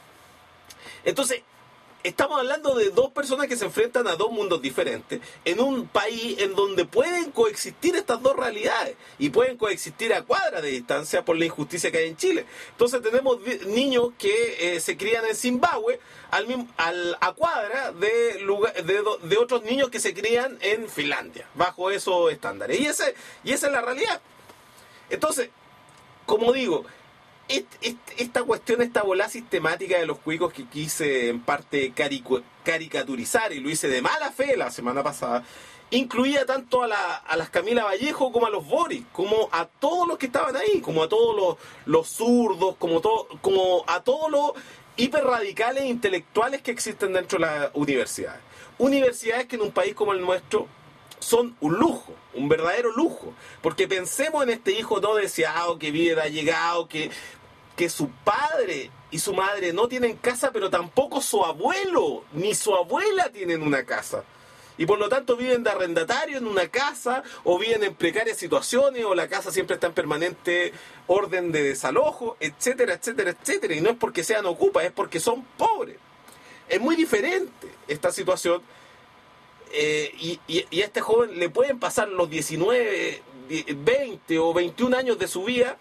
Entonces, estamos hablando de dos personas que se enfrentan a dos mundos diferentes en un país en donde pueden coexistir estas dos realidades y pueden coexistir a cuadras de distancia por la injusticia que hay en Chile. Entonces tenemos niños que eh, se crían en Zimbabue al, al, a cuadra de, lugar, de, de otros niños que se crían en Finlandia, bajo esos estándares. Y, ese, y esa es la realidad. Entonces, como digo, esta cuestión, esta bola sistemática de los cuicos que quise en parte caricu- caricaturizar, y lo hice de mala fe la semana pasada, incluía tanto a, la, a las Camila Vallejo como a los Boric, como a todos los que estaban ahí, como a todos los, los zurdos, como, to, como a todos los hiperradicales intelectuales que existen dentro de las universidades. Universidades que en un país como el nuestro son un lujo, un verdadero lujo, porque pensemos en este hijo no deseado que vive de allegado, que, que su padre y su madre no tienen casa, pero tampoco su abuelo ni su abuela tienen una casa. Y por lo tanto viven de arrendatario en una casa, o viven en precarias situaciones, o la casa siempre está en permanente orden de desalojo, etcétera, etcétera, etcétera. Y no es porque sean ocupas, es porque son pobres. Es muy diferente esta situación. Eh, y, y, y a este joven le pueden pasar los diecinueve, veinte o veintiún años de su vida,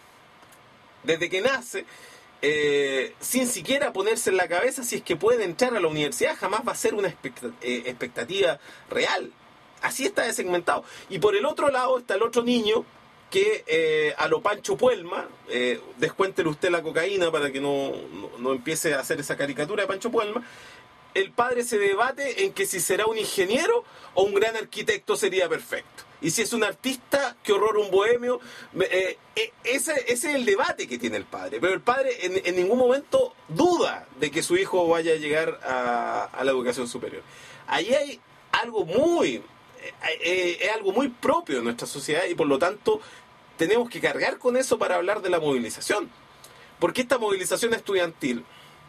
desde que nace, Eh, sin siquiera ponerse en la cabeza si es que puede entrar a la universidad. Jamás va a ser una expectativa, eh, expectativa real. Así está segmentado. Y por el otro lado está el otro niño que eh, a lo Pancho Puelma, eh, descuéntele usted la cocaína para que no, no, no empiece a hacer esa caricatura de Pancho Puelma. El padre se debate en que si será un ingeniero o un gran arquitecto sería perfecto. Y si es un artista, qué horror un bohemio. Eh, eh, ese, ese es el debate que tiene el padre. Pero el padre en, en ningún momento duda de que su hijo vaya a llegar a, a la educación superior. Ahí hay algo muy, eh, eh, es algo muy propio de nuestra sociedad, y por lo tanto tenemos que cargar con eso para hablar de la movilización. Porque esta movilización estudiantil,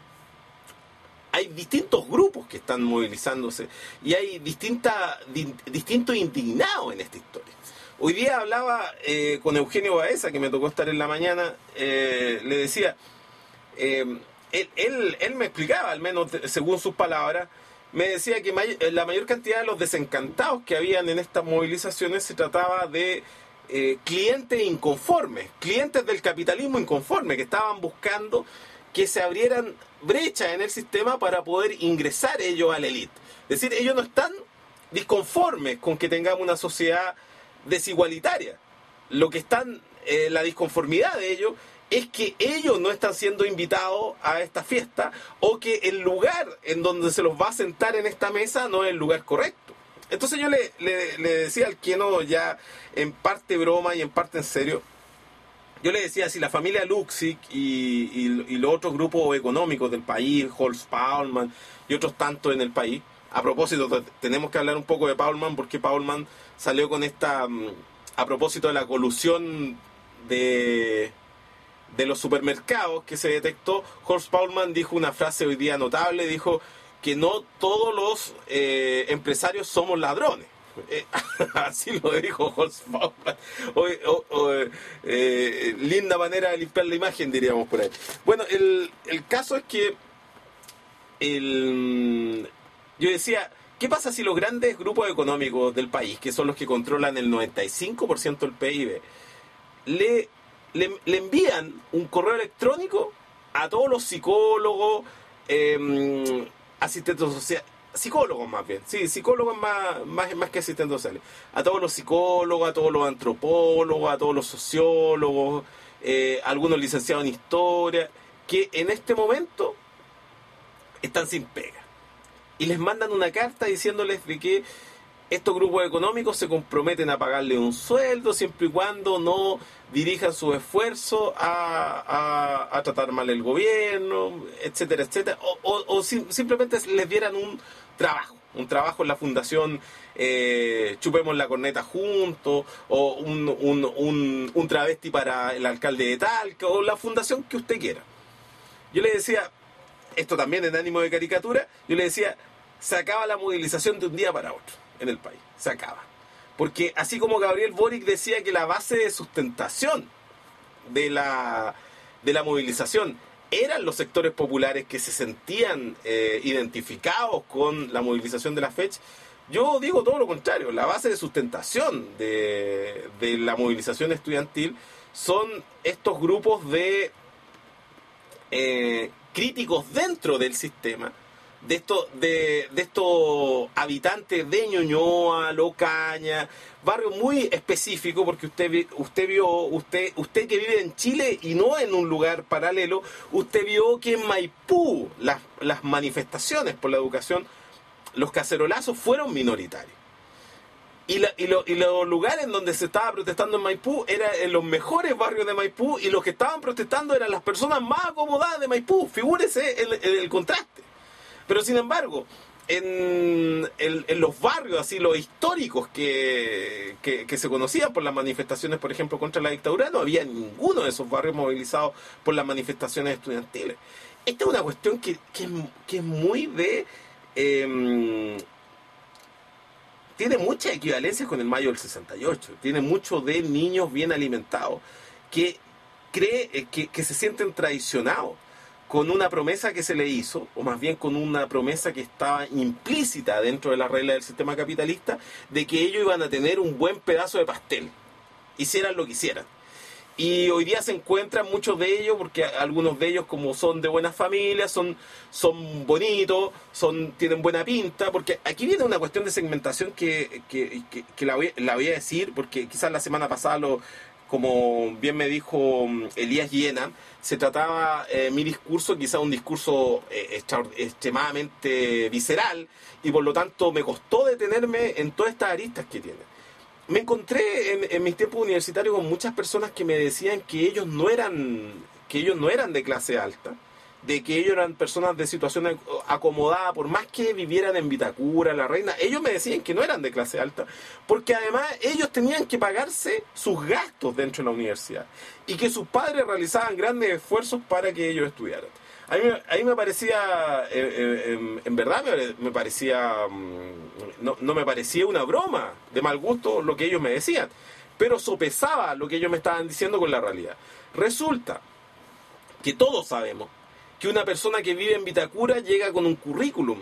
hay distintos grupos que están movilizándose y hay distinta, di, distintos indignados en esta historia. Hoy día hablaba eh, con Eugenio Baeza, que me tocó estar en la mañana, eh, le decía, eh, él, él, él me explicaba, al menos según sus palabras, me decía que may, la mayor cantidad de los desencantados que habían en estas movilizaciones se trataba de eh, clientes inconformes, clientes del capitalismo inconforme, que estaban buscando que se abrieran brechas en el sistema para poder ingresar ellos a la élite. Es decir, ellos no están disconformes con que tengamos una sociedad desigualitaria. Lo que están, eh, la disconformidad de ellos es que ellos no están siendo invitados a esta fiesta, o que el lugar en donde se los va a sentar en esta mesa no es el lugar correcto. Entonces yo le, le, le decía al Keno, ya en parte broma y en parte en serio, yo le decía, si la familia Luksic y, y, y los otros grupos económicos del país, Holz Paulman y otros tantos en el país, a propósito, tenemos que hablar un poco de Paulman, porque Paulman salió con esta, a propósito de la colusión de, de los supermercados que se detectó, Holz Paulman dijo una frase hoy día notable, dijo que no todos los eh, empresarios somos ladrones. Eh, así lo dijo Holz Paulman. O, o, o, eh, linda manera de limpiar la imagen, diríamos por ahí. Bueno, el, el caso es que el, yo decía, ¿qué pasa si los grandes grupos económicos del país, que son los que controlan el noventa y cinco por ciento del P I B, le, le, le envían un correo electrónico a todos los psicólogos, eh, asistentes sociales, psicólogos más bien, sí, psicólogos más, más, más que asistentes sociales, a todos los psicólogos, a todos los antropólogos, a todos los sociólogos, eh, algunos licenciados en historia, que en este momento están sin pega, y les mandan una carta diciéndoles de que estos grupos económicos se comprometen a pagarle un sueldo siempre y cuando no dirijan sus esfuerzos a, a, a tratar mal el gobierno, etcétera, etcétera, o, o, o sim, simplemente les dieran un trabajo, un trabajo en la fundación eh, Chupemos la Corneta Juntos, o un, un, un, un travesti para el alcalde de Talca, o la fundación que usted quiera. Yo le decía, esto también en ánimo de caricatura, yo le decía, se acaba la movilización de un día para otro en el país, se acaba. Porque así como Gabriel Boric decía que la base de sustentación de la, de la movilización eran los sectores populares que se sentían eh, identificados con la movilización de la fecha, yo digo todo lo contrario. La base de sustentación de, de la movilización estudiantil son estos grupos de eh, críticos dentro del sistema, de estos de, de estos habitantes de Ñuñoa, Locaña, barrio muy específico, porque usted vi- usted vio, usted usted que vive en Chile y no en un lugar paralelo, usted vio que en Maipú las, las manifestaciones por la educación, los cacerolazos fueron minoritarios. Y, la, y, lo, y los lugares en donde se estaba protestando en Maipú eran en los mejores barrios de Maipú, y los que estaban protestando eran las personas más acomodadas de Maipú. Figúrese el, el, el contraste. Pero sin embargo, en, en, en los barrios así, los históricos que, que, que se conocían por las manifestaciones, por ejemplo, contra la dictadura, no había ninguno de esos barrios movilizados por las manifestaciones estudiantiles. Esta es una cuestión que, que, que es muy de... Eh, tiene muchas equivalencias con el mayo del sesenta y ocho, tiene mucho de niños bien alimentados, que cree eh, que, que se sienten traicionados con una promesa que se le hizo, o más bien con una promesa que estaba implícita dentro de las reglas del sistema capitalista, de que ellos iban a tener un buen pedazo de pastel, hicieran lo que hicieran. Y hoy día se encuentran muchos de ellos, porque algunos de ellos, como son de buenas familias, son, son bonitos, son, tienen buena pinta, porque aquí viene una cuestión de segmentación que, que, que, que la, voy, la voy a decir, porque quizás la semana pasada, lo, como bien me dijo Elías Llena, se trataba eh, mi discurso, quizás un discurso eh, extremadamente visceral, y por lo tanto me costó detenerme en todas estas aristas que tiene. Me encontré en, en mis tiempos universitarios con muchas personas que me decían que ellos no eran que ellos no eran de clase alta, de que ellos eran personas de situación acomodada, por más que vivieran en Vitacura, La Reina. Ellos me decían que no eran de clase alta, porque además ellos tenían que pagarse sus gastos dentro de la universidad, y que sus padres realizaban grandes esfuerzos para que ellos estudiaran. A mí, a mí me parecía, eh, eh, en, en verdad me, me parecía, no, no me parecía una broma de mal gusto lo que ellos me decían, pero sopesaba lo que ellos me estaban diciendo con la realidad. Resulta que todos sabemos que una persona que vive en Vitacura llega con un currículum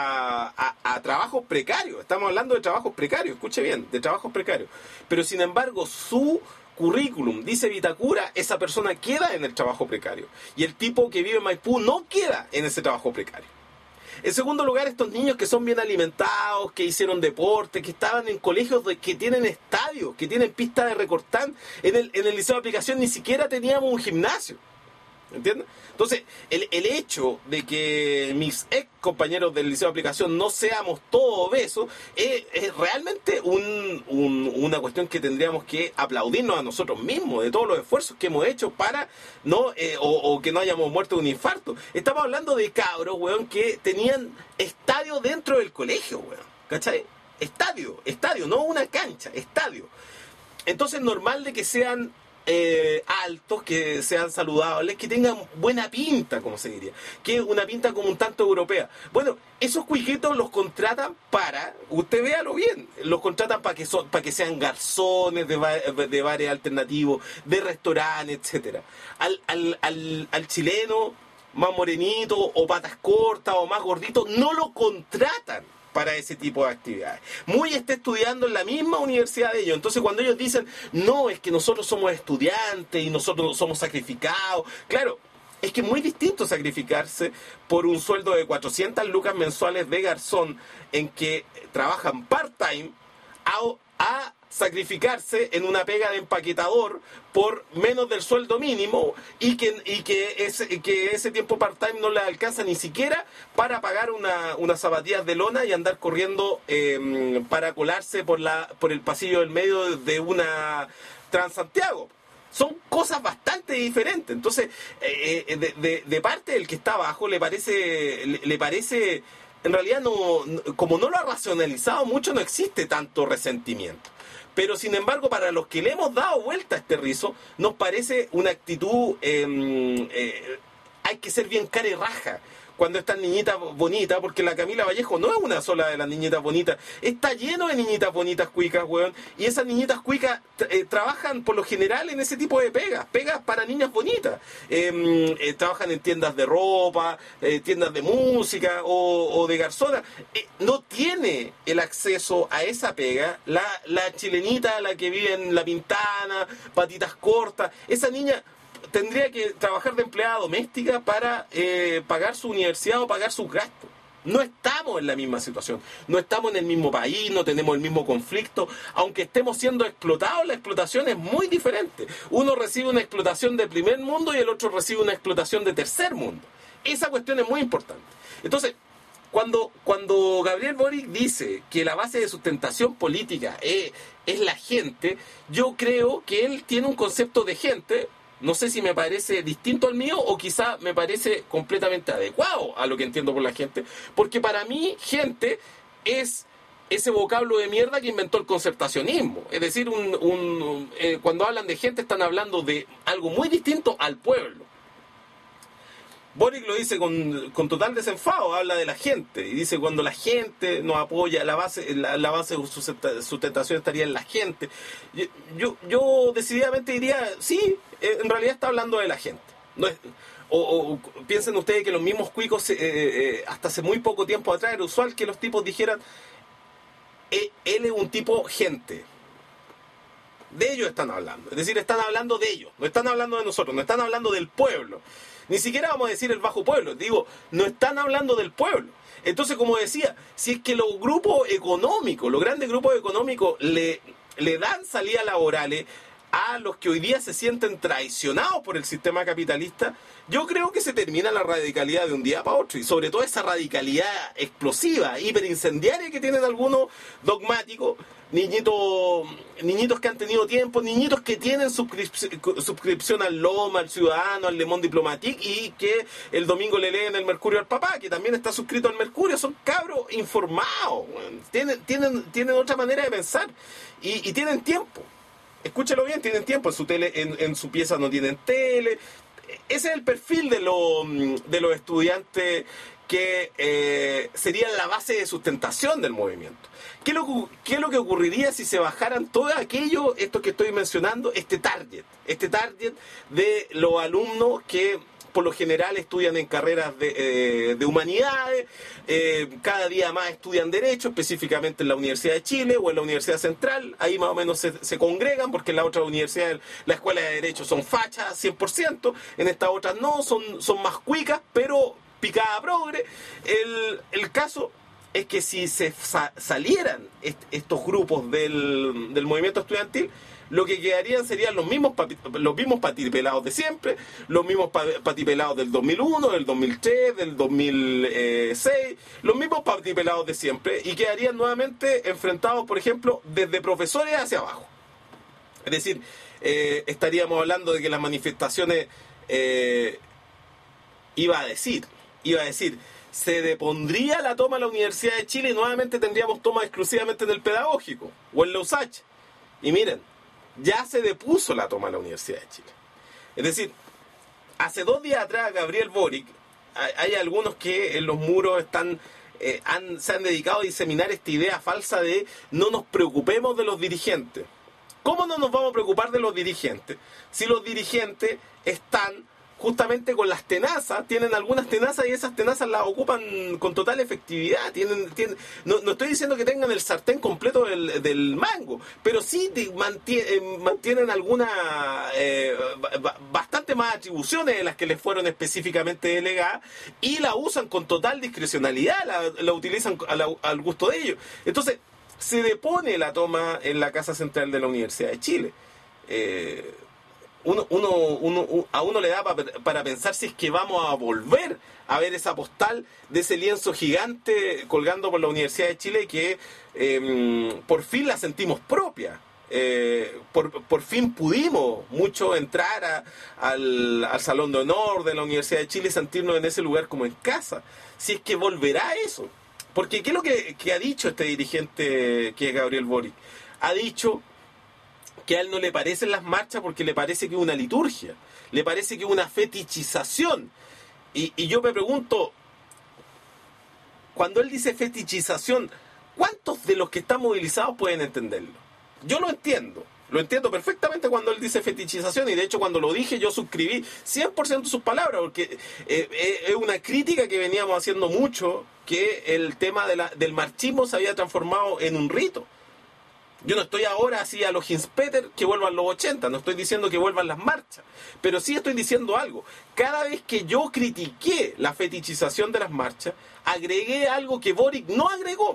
a, a, a trabajos precarios. Estamos hablando de trabajos precarios, escuche bien, de trabajos precarios. Pero sin embargo, su currículum dice Vitacura, esa persona queda en el trabajo precario. Y el tipo que vive en Maipú no queda en ese trabajo precario. En segundo lugar, estos niños que son bien alimentados, que hicieron deporte, que estaban en colegios de, que tienen estadios, que tienen pistas de recortán. En el, en el liceo de aplicación ni siquiera teníamos un gimnasio. ¿Entiendes? Entonces, el, el hecho de que mis ex compañeros del liceo de aplicación no seamos todos obesos es, es realmente un, un, una cuestión que tendríamos que aplaudirnos a nosotros mismos, de todos los esfuerzos que hemos hecho para no eh, o, o que no hayamos muerto de un infarto. Estamos hablando de cabros, weón, que tenían estadio dentro del colegio, weón. ¿Cachai? Estadio, estadio, no una cancha, estadio. Entonces es normal de que sean Eh, altos, que sean saludables, que tengan buena pinta, como se diría, que una pinta como un tanto europea. Bueno, esos cuiquitos los contratan para, usted véalo bien, los contratan para que son, para que sean garzones de, ba de bares alternativos, de restaurantes, etcétera. Al, al, al, al chileno más morenito, o patas cortas, o más gordito, no lo contratan para ese tipo de actividades. Muy está estudiando en la misma universidad de ellos. Entonces, cuando ellos dicen, no, es que nosotros somos estudiantes y nosotros somos sacrificados, claro, es que es muy distinto sacrificarse por un sueldo de cuatrocientas lucas mensuales de garzón en que trabajan part-time a, a sacrificarse en una pega de empaquetador por menos del sueldo mínimo, y que, y que, ese, que ese tiempo part-time no le alcanza ni siquiera para pagar una, unas zapatillas de lona y andar corriendo eh, para colarse por, la, por el pasillo del medio de una Transantiago. Son cosas bastante diferentes. Entonces, eh, de, de, de parte del que está abajo, le parece, le, le parece, en realidad, no, como no lo ha racionalizado mucho, no existe tanto resentimiento. Pero, sin embargo, para los que le hemos dado vuelta a este rizo, nos parece una actitud, eh, eh, hay que ser bien cara y raja cuando estas niñitas bonitas, porque la Camila Vallejo no es una sola de las niñitas bonitas, está lleno de niñitas bonitas cuicas, weón, y esas niñitas cuicas eh, trabajan por lo general en ese tipo de pegas, pegas para niñas bonitas, eh, eh, trabajan en tiendas de ropa, eh, tiendas de música o, o de garzona, eh, no tiene el acceso a esa pega, la, la chilenita, la que vive en La Pintana, patitas cortas, esa niña tendría que trabajar de empleada doméstica para eh, pagar su universidad o pagar sus gastos. No estamos en la misma situación, no estamos en el mismo país, no tenemos el mismo conflicto, aunque estemos siendo explotados, la explotación es muy diferente. Uno recibe una explotación de primer mundo y el otro recibe una explotación de tercer mundo. Esa cuestión es muy importante. Entonces, cuando, cuando Gabriel Boric dice que la base de sustentación política es, es la gente, yo creo que él tiene un concepto de gente. No sé si me parece distinto al mío o quizá me parece completamente adecuado a lo que entiendo por la gente, porque para mí gente es ese vocablo de mierda que inventó el concertacionismo. Es decir, un, un, eh, cuando hablan de gente están hablando de algo muy distinto al pueblo. Boric lo dice con, con total desenfado, habla de la gente, y dice cuando la gente nos apoya, la base la, la base de su sustentación estaría en la gente. Yo, yo, yo decididamente diría, sí, en realidad está hablando de la gente. No es, o, o piensen ustedes que los mismos cuicos, eh, eh, hasta hace muy poco tiempo atrás, era usual que los tipos dijeran, eh, él es un tipo gente. De ellos están hablando, es decir, están hablando de ellos, no están hablando de nosotros, no están hablando del pueblo. Ni siquiera vamos a decir el bajo pueblo, digo, no están hablando del pueblo. Entonces, como decía, si es que los grupos económicos, los grandes grupos económicos le, le dan salidas laborales a los que hoy día se sienten traicionados por el sistema capitalista, yo creo que se termina la radicalidad de un día para otro, y sobre todo esa radicalidad explosiva, hiperincendiaria que tienen algunos dogmáticos, niñitos, niñitos que han tenido tiempo, niñitos que tienen suscrip- suscripción al Loma, al Ciudadano, al Le Monde Diplomatique, y que el domingo le leen el Mercurio al papá, que también está suscrito al Mercurio. Son cabros informados, tienen, tienen, tienen otra manera de pensar, y, y tienen tiempo. Escúchelo bien, tienen tiempo, en su tele, en, en su pieza no tienen tele. Ese es el perfil de, lo, de los estudiantes que eh, serían la base de sustentación del movimiento. ¿Qué es, lo, ¿Qué es lo que ocurriría si se bajaran todo aquello, esto que estoy mencionando, este target, este target de los alumnos que por lo general estudian en carreras de, eh, de humanidades, eh, cada día más estudian Derecho, específicamente en la Universidad de Chile o en la Universidad Central, ahí más o menos se, se congregan, porque en las otras universidades, la Escuela de Derecho son fachas cien por ciento, en estas otras no, son, son más cuicas, pero picada progre. El, el caso es que si se sa- salieran est- estos grupos del, del movimiento estudiantil, lo que quedarían serían los mismos papi, los mismos patipelados de siempre, los mismos pa, patipelados del dos mil uno, del dos mil tres, del dos mil seis, los mismos patipelados de siempre, y quedarían nuevamente enfrentados, por ejemplo, desde profesores hacia abajo. Es decir, eh, estaríamos hablando de que las manifestaciones, eh, iba a decir, iba a decir, se depondría la toma a la Universidad de Chile y nuevamente tendríamos toma exclusivamente en el pedagógico o en la U S A C H. Y miren, ya se depuso la toma a la Universidad de Chile. Es decir, hace dos días atrás Gabriel Boric, hay, hay algunos que en los muros están, eh, han, se han dedicado a diseminar esta idea falsa de no nos preocupemos de los dirigentes. ¿Cómo no nos vamos a preocupar de los dirigentes? Si los dirigentes están justamente con las tenazas, tienen algunas tenazas y esas tenazas las ocupan con total efectividad. Tienen, tienen, no, no estoy diciendo que tengan el sartén completo del, del mango, pero sí mantienen, mantienen algunas, eh, bastante más atribuciones de las que les fueron específicamente delegadas, y la usan con total discrecionalidad, la, la utilizan a la, al gusto de ellos. Entonces, se depone la toma en la Casa Central de la Universidad de Chile. Eh, Uno, uno, uno, a uno le da pa, para pensar si es que vamos a volver a ver esa postal de ese lienzo gigante colgando por la Universidad de Chile, que eh, por fin la sentimos propia. Eh, por, por fin pudimos mucho entrar a, al, al Salón de Honor de la Universidad de Chile y sentirnos en ese lugar como en casa. Si es que volverá eso. Porque ¿qué es lo que, que ha dicho este dirigente, que es Gabriel Boric? Ha dicho que a él no le parecen las marchas porque le parece que es una liturgia, le parece que es una fetichización. Y, y yo me pregunto, cuando él dice fetichización, ¿cuántos de los que están movilizados pueden entenderlo? Yo lo entiendo, lo entiendo perfectamente cuando él dice fetichización, y de hecho cuando lo dije yo suscribí cien por ciento sus palabras, porque eh, eh, es una crítica que veníamos haciendo mucho, que el tema de la, del marchismo se había transformado en un rito. Yo no estoy ahora así a los Hinspeter que vuelvan los ochenta, no estoy diciendo que vuelvan las marchas, pero sí estoy diciendo algo. Cada vez que yo critiqué la fetichización de las marchas, agregué algo que Boric no agregó.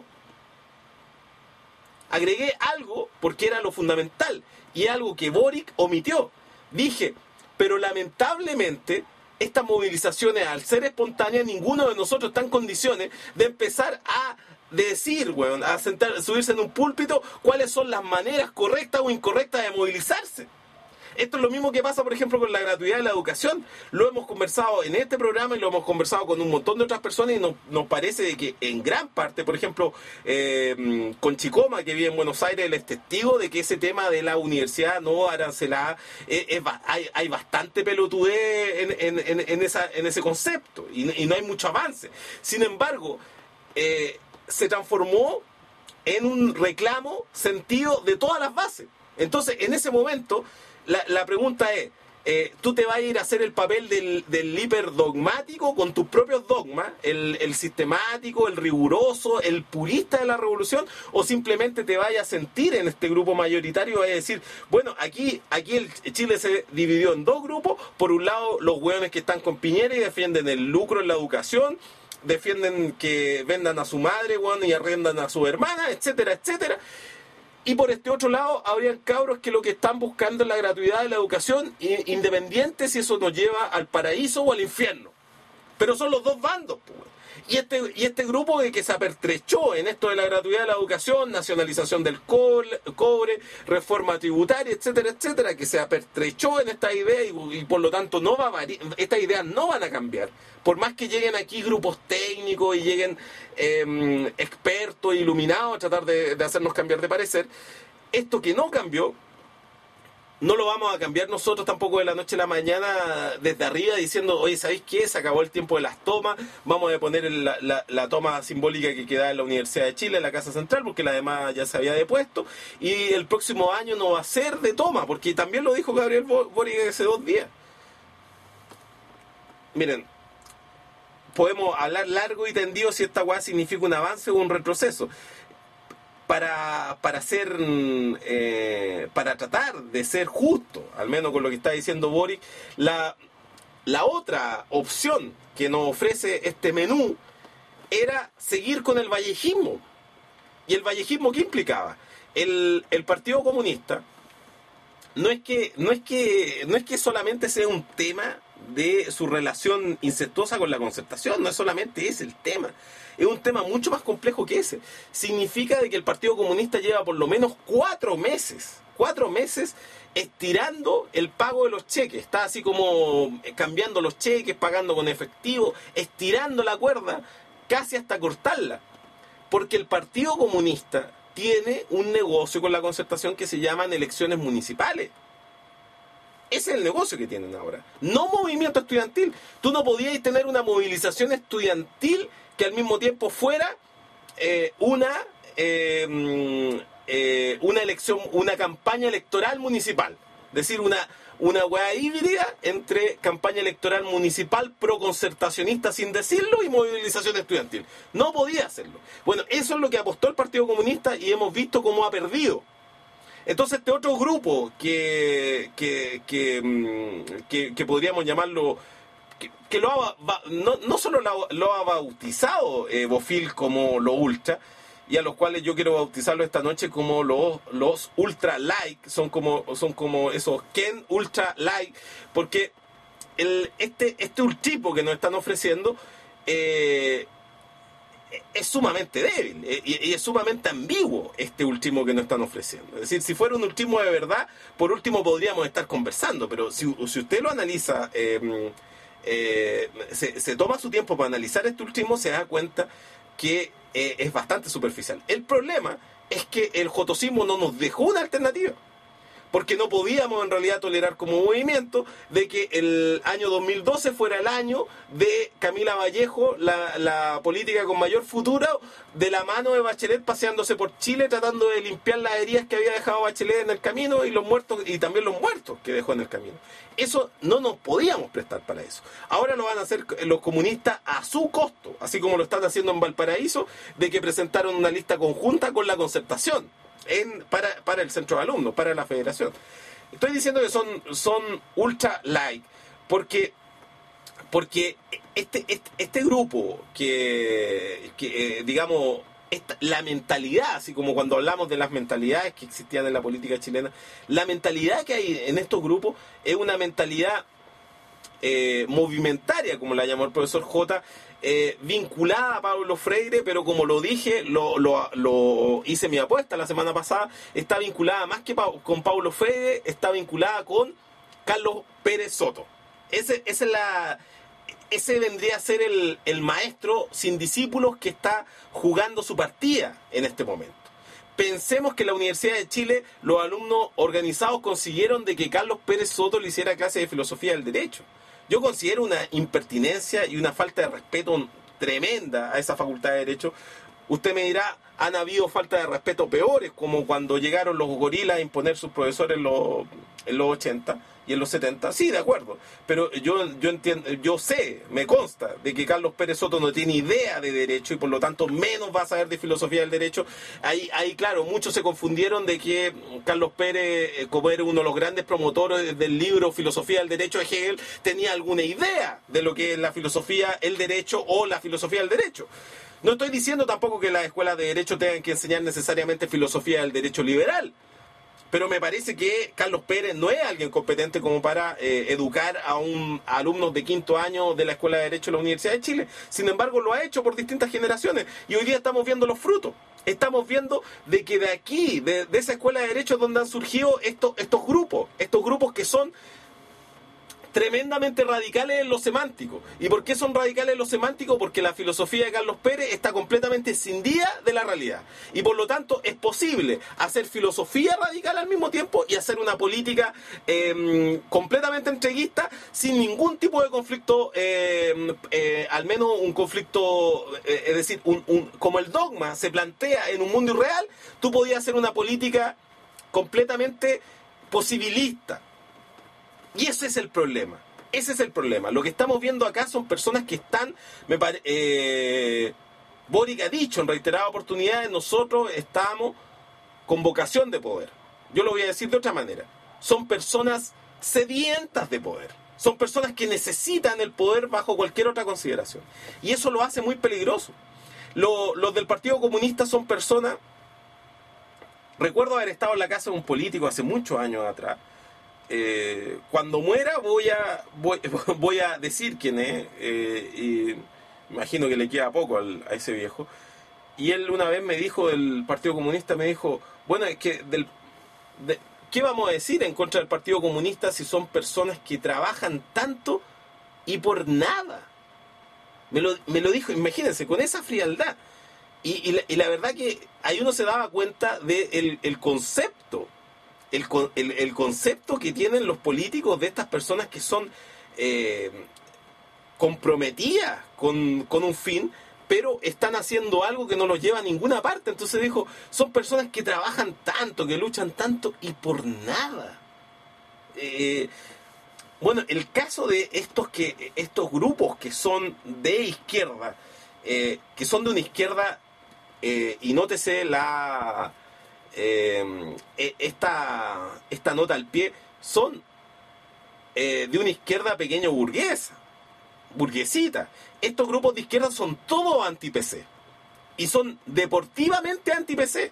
Agregué algo porque era lo fundamental y algo que Boric omitió. Dije, pero lamentablemente estas movilizaciones, al ser espontáneas, ninguno de nosotros está en condiciones de empezar a decir, weón, a sentar, subirse en un púlpito cuáles son las maneras correctas o incorrectas de movilizarse. Esto es lo mismo que pasa, por ejemplo, con la gratuidad de la educación. Lo hemos conversado en este programa y lo hemos conversado con un montón de otras personas y nos, nos parece de que en gran parte, por ejemplo, eh, con Chicoma, que vive en Buenos Aires, él es testigo de que ese tema de la universidad no arancelada, eh, es, hay, hay bastante pelotudez en, en, en, en, esa, en ese concepto y, y no hay mucho avance. Sin embargo, eh, se transformó en un reclamo sentido de todas las bases. Entonces, en ese momento... La, la pregunta es, eh, ¿tú te vas a ir a hacer el papel del, del hiperdogmático con tus propios dogmas, el, el sistemático, el riguroso, el purista de la revolución, o simplemente te vayas a sentir en este grupo mayoritario y vas a decir, bueno, aquí, aquí el Chile se dividió en dos grupos, por un lado los hueones que están con Piñera y defienden el lucro en la educación, defienden que vendan a su madre, bueno, y arrendan a su hermana, etcétera, etcétera. Y por este otro lado, habrían cabros que lo que están buscando es la gratuidad de la educación, independiente si eso nos lleva al paraíso o al infierno. Pero son los dos bandos, pues. Y este, y este grupo de que se apertrechó en esto de la gratuidad de la educación, nacionalización del cobre, cobre reforma tributaria, etcétera, etcétera, que se apertrechó en esta idea y, y por lo tanto no va a variar, estas ideas no van a cambiar. Por más que lleguen aquí grupos técnicos y lleguen eh, expertos, iluminados a tratar de, de hacernos cambiar de parecer, esto que no cambió, no lo vamos a cambiar nosotros tampoco de la noche a la mañana desde arriba diciendo, oye, ¿sabéis qué? Se acabó el tiempo de las tomas, vamos a poner la, la, la toma simbólica que queda en la Universidad de Chile, en la Casa Central, porque la demás ya se había depuesto, y el próximo año no va a ser de toma, porque también lo dijo Gabriel Boric hace dos días. Miren, podemos hablar largo y tendido si esta weá significa un avance o un retroceso. Para, para ser eh, para tratar de ser justo, al menos con lo que está diciendo Boric, la, la otra opción que nos ofrece este menú era seguir con el vallejismo. ¿Y el vallejismo qué implicaba? El, el Partido Comunista no es que, no es que, no es que solamente sea un tema de su relación incestuosa con la Concertación, no es solamente ese el tema. Es un tema mucho más complejo que ese. Significa de que el Partido Comunista lleva por lo menos cuatro meses, cuatro meses estirando el pago de los cheques. Está así como cambiando los cheques, pagando con efectivo, estirando la cuerda casi hasta cortarla. Porque el Partido Comunista tiene un negocio con la Concertación que se llaman elecciones municipales. Ese es el negocio que tienen ahora. No movimiento estudiantil. Tú no podías tener una movilización estudiantil que al mismo tiempo fuera eh, una eh, eh, una elección, una campaña electoral municipal. Es decir, una, una hueá híbrida entre campaña electoral municipal pro-concertacionista sin decirlo y movilización estudiantil. No podía hacerlo. Bueno, eso es lo que apostó el Partido Comunista y hemos visto cómo ha perdido. Entonces este otro grupo que, que, que, que, que podríamos llamarlo... Que, que lo ha, no, no solo lo, lo ha bautizado eh, Bofil como lo ultra, y a los cuales yo quiero bautizarlo esta noche como los, los ultra like, son como, son como esos Ken ultra like, porque el, este, este ultipo que nos están ofreciendo eh, es sumamente débil eh, y, y es sumamente ambiguo este último que nos están ofreciendo. Es decir, si fuera un último de verdad, por último podríamos estar conversando, pero si, si usted lo analiza... Eh, Eh, se, se toma su tiempo para analizar este último, se da cuenta que eh, es bastante superficial. El problema es que el jotosismo no nos dejó una alternativa, porque no podíamos en realidad tolerar como movimiento de que el año dos mil doce fuera el año de Camila Vallejo, la, la política con mayor futuro, de la mano de Bachelet paseándose por Chile tratando de limpiar las heridas que había dejado Bachelet en el camino y los muertos y también los muertos que dejó en el camino. Eso no nos podíamos prestar para eso. Ahora lo van a hacer los comunistas a su costo, así como lo están haciendo en Valparaíso, de que presentaron una lista conjunta con la Concertación. En, para, para el centro de alumnos, para la federación. Estoy diciendo que son, son ultra light, porque porque este, este, este grupo que, que eh, digamos, esta, la mentalidad, así como cuando hablamos de las mentalidades que existían en la política chilena, la mentalidad que hay en estos grupos es una mentalidad eh, movimentaria, como la llamó el profesor J, eh, vinculada a Paulo Freire, pero como lo dije, lo, lo, lo hice mi apuesta la semana pasada, está vinculada más que pa con Paulo Freire, está vinculada con Carlos Pérez Soto. Ese, ese, es la, ese vendría a ser el, el maestro sin discípulos que está jugando su partida en este momento. Pensemos que en la Universidad de Chile los alumnos organizados consiguieron de que Carlos Pérez Soto le hiciera clase de filosofía del derecho. Yo considero una impertinencia y una falta de respeto tremenda a esa facultad de Derecho. Usted me dirá, han habido falta de respeto peores, como cuando llegaron los gorilas a imponer sus profesores en los, en los ochenta y en los setenta. Sí, de acuerdo. Pero yo, yo entiendo, yo sé, me consta, de que Carlos Pérez Soto no tiene idea de derecho y por lo tanto menos va a saber de filosofía del derecho. Ahí, ahí claro, muchos se confundieron de que Carlos Pérez, como era uno de los grandes promotores del libro Filosofía del Derecho de Hegel, tenía alguna idea de lo que es la filosofía, el derecho o la filosofía del derecho. No estoy diciendo tampoco que las escuelas de derecho tengan que enseñar necesariamente filosofía del derecho liberal, pero me parece que Carlos Pérez no es alguien competente como para eh, educar a, un, a alumnos de quinto año de la Escuela de Derecho de la Universidad de Chile. Sin embargo, lo ha hecho por distintas generaciones y hoy día estamos viendo los frutos. Estamos viendo de que de aquí, de, de esa Escuela de Derecho, es donde han surgido estos, estos grupos, estos grupos que son tremendamente radicales en lo semántico. ¿Y por qué son radicales en lo semántico? Porque la filosofía de Carlos Pérez está completamente escindida de la realidad. Y por lo tanto es posible hacer filosofía radical al mismo tiempo y hacer una política eh, completamente entreguista sin ningún tipo de conflicto, eh, eh, al menos un conflicto, eh, es decir, un, un, como el dogma se plantea en un mundo irreal, tú podías hacer una política completamente posibilista. Y ese es el problema. Ese es el problema. Lo que estamos viendo acá son personas que están, me pare, eh, Boric ha dicho en reiteradas oportunidades, nosotros estamos con vocación de poder. Yo lo voy a decir de otra manera. Son personas sedientas de poder. Son personas que necesitan el poder bajo cualquier otra consideración. Y eso lo hace muy peligroso. Lo, los del Partido Comunista son personas... Recuerdo haber estado en la casa de un político hace muchos años atrás. Eh, cuando muera voy a voy, voy a decir quién es, eh, y imagino que le queda poco al, a ese viejo. Y él una vez me dijo del Partido Comunista, me dijo, bueno, es que del, de, ¿qué vamos a decir en contra del Partido Comunista si son personas que trabajan tanto y por nada? Me lo, me lo dijo, imagínense, con esa frialdad. Y, y, la, y la verdad que ahí uno se daba cuenta del el concepto El, el, el concepto que tienen los políticos de estas personas que son eh, comprometidas con, con un fin, pero están haciendo algo que no los lleva a ninguna parte. Entonces dijo, son personas que trabajan tanto, que luchan tanto y por nada. Eh, bueno, el caso de estos, que, estos grupos que son de izquierda, eh, que son de una izquierda, eh, y nótese la... Eh, esta, esta nota al pie, son eh, de una izquierda pequeño burguesa, burguesita. Estos grupos de izquierda son todos anti-P C y son deportivamente anti-P C.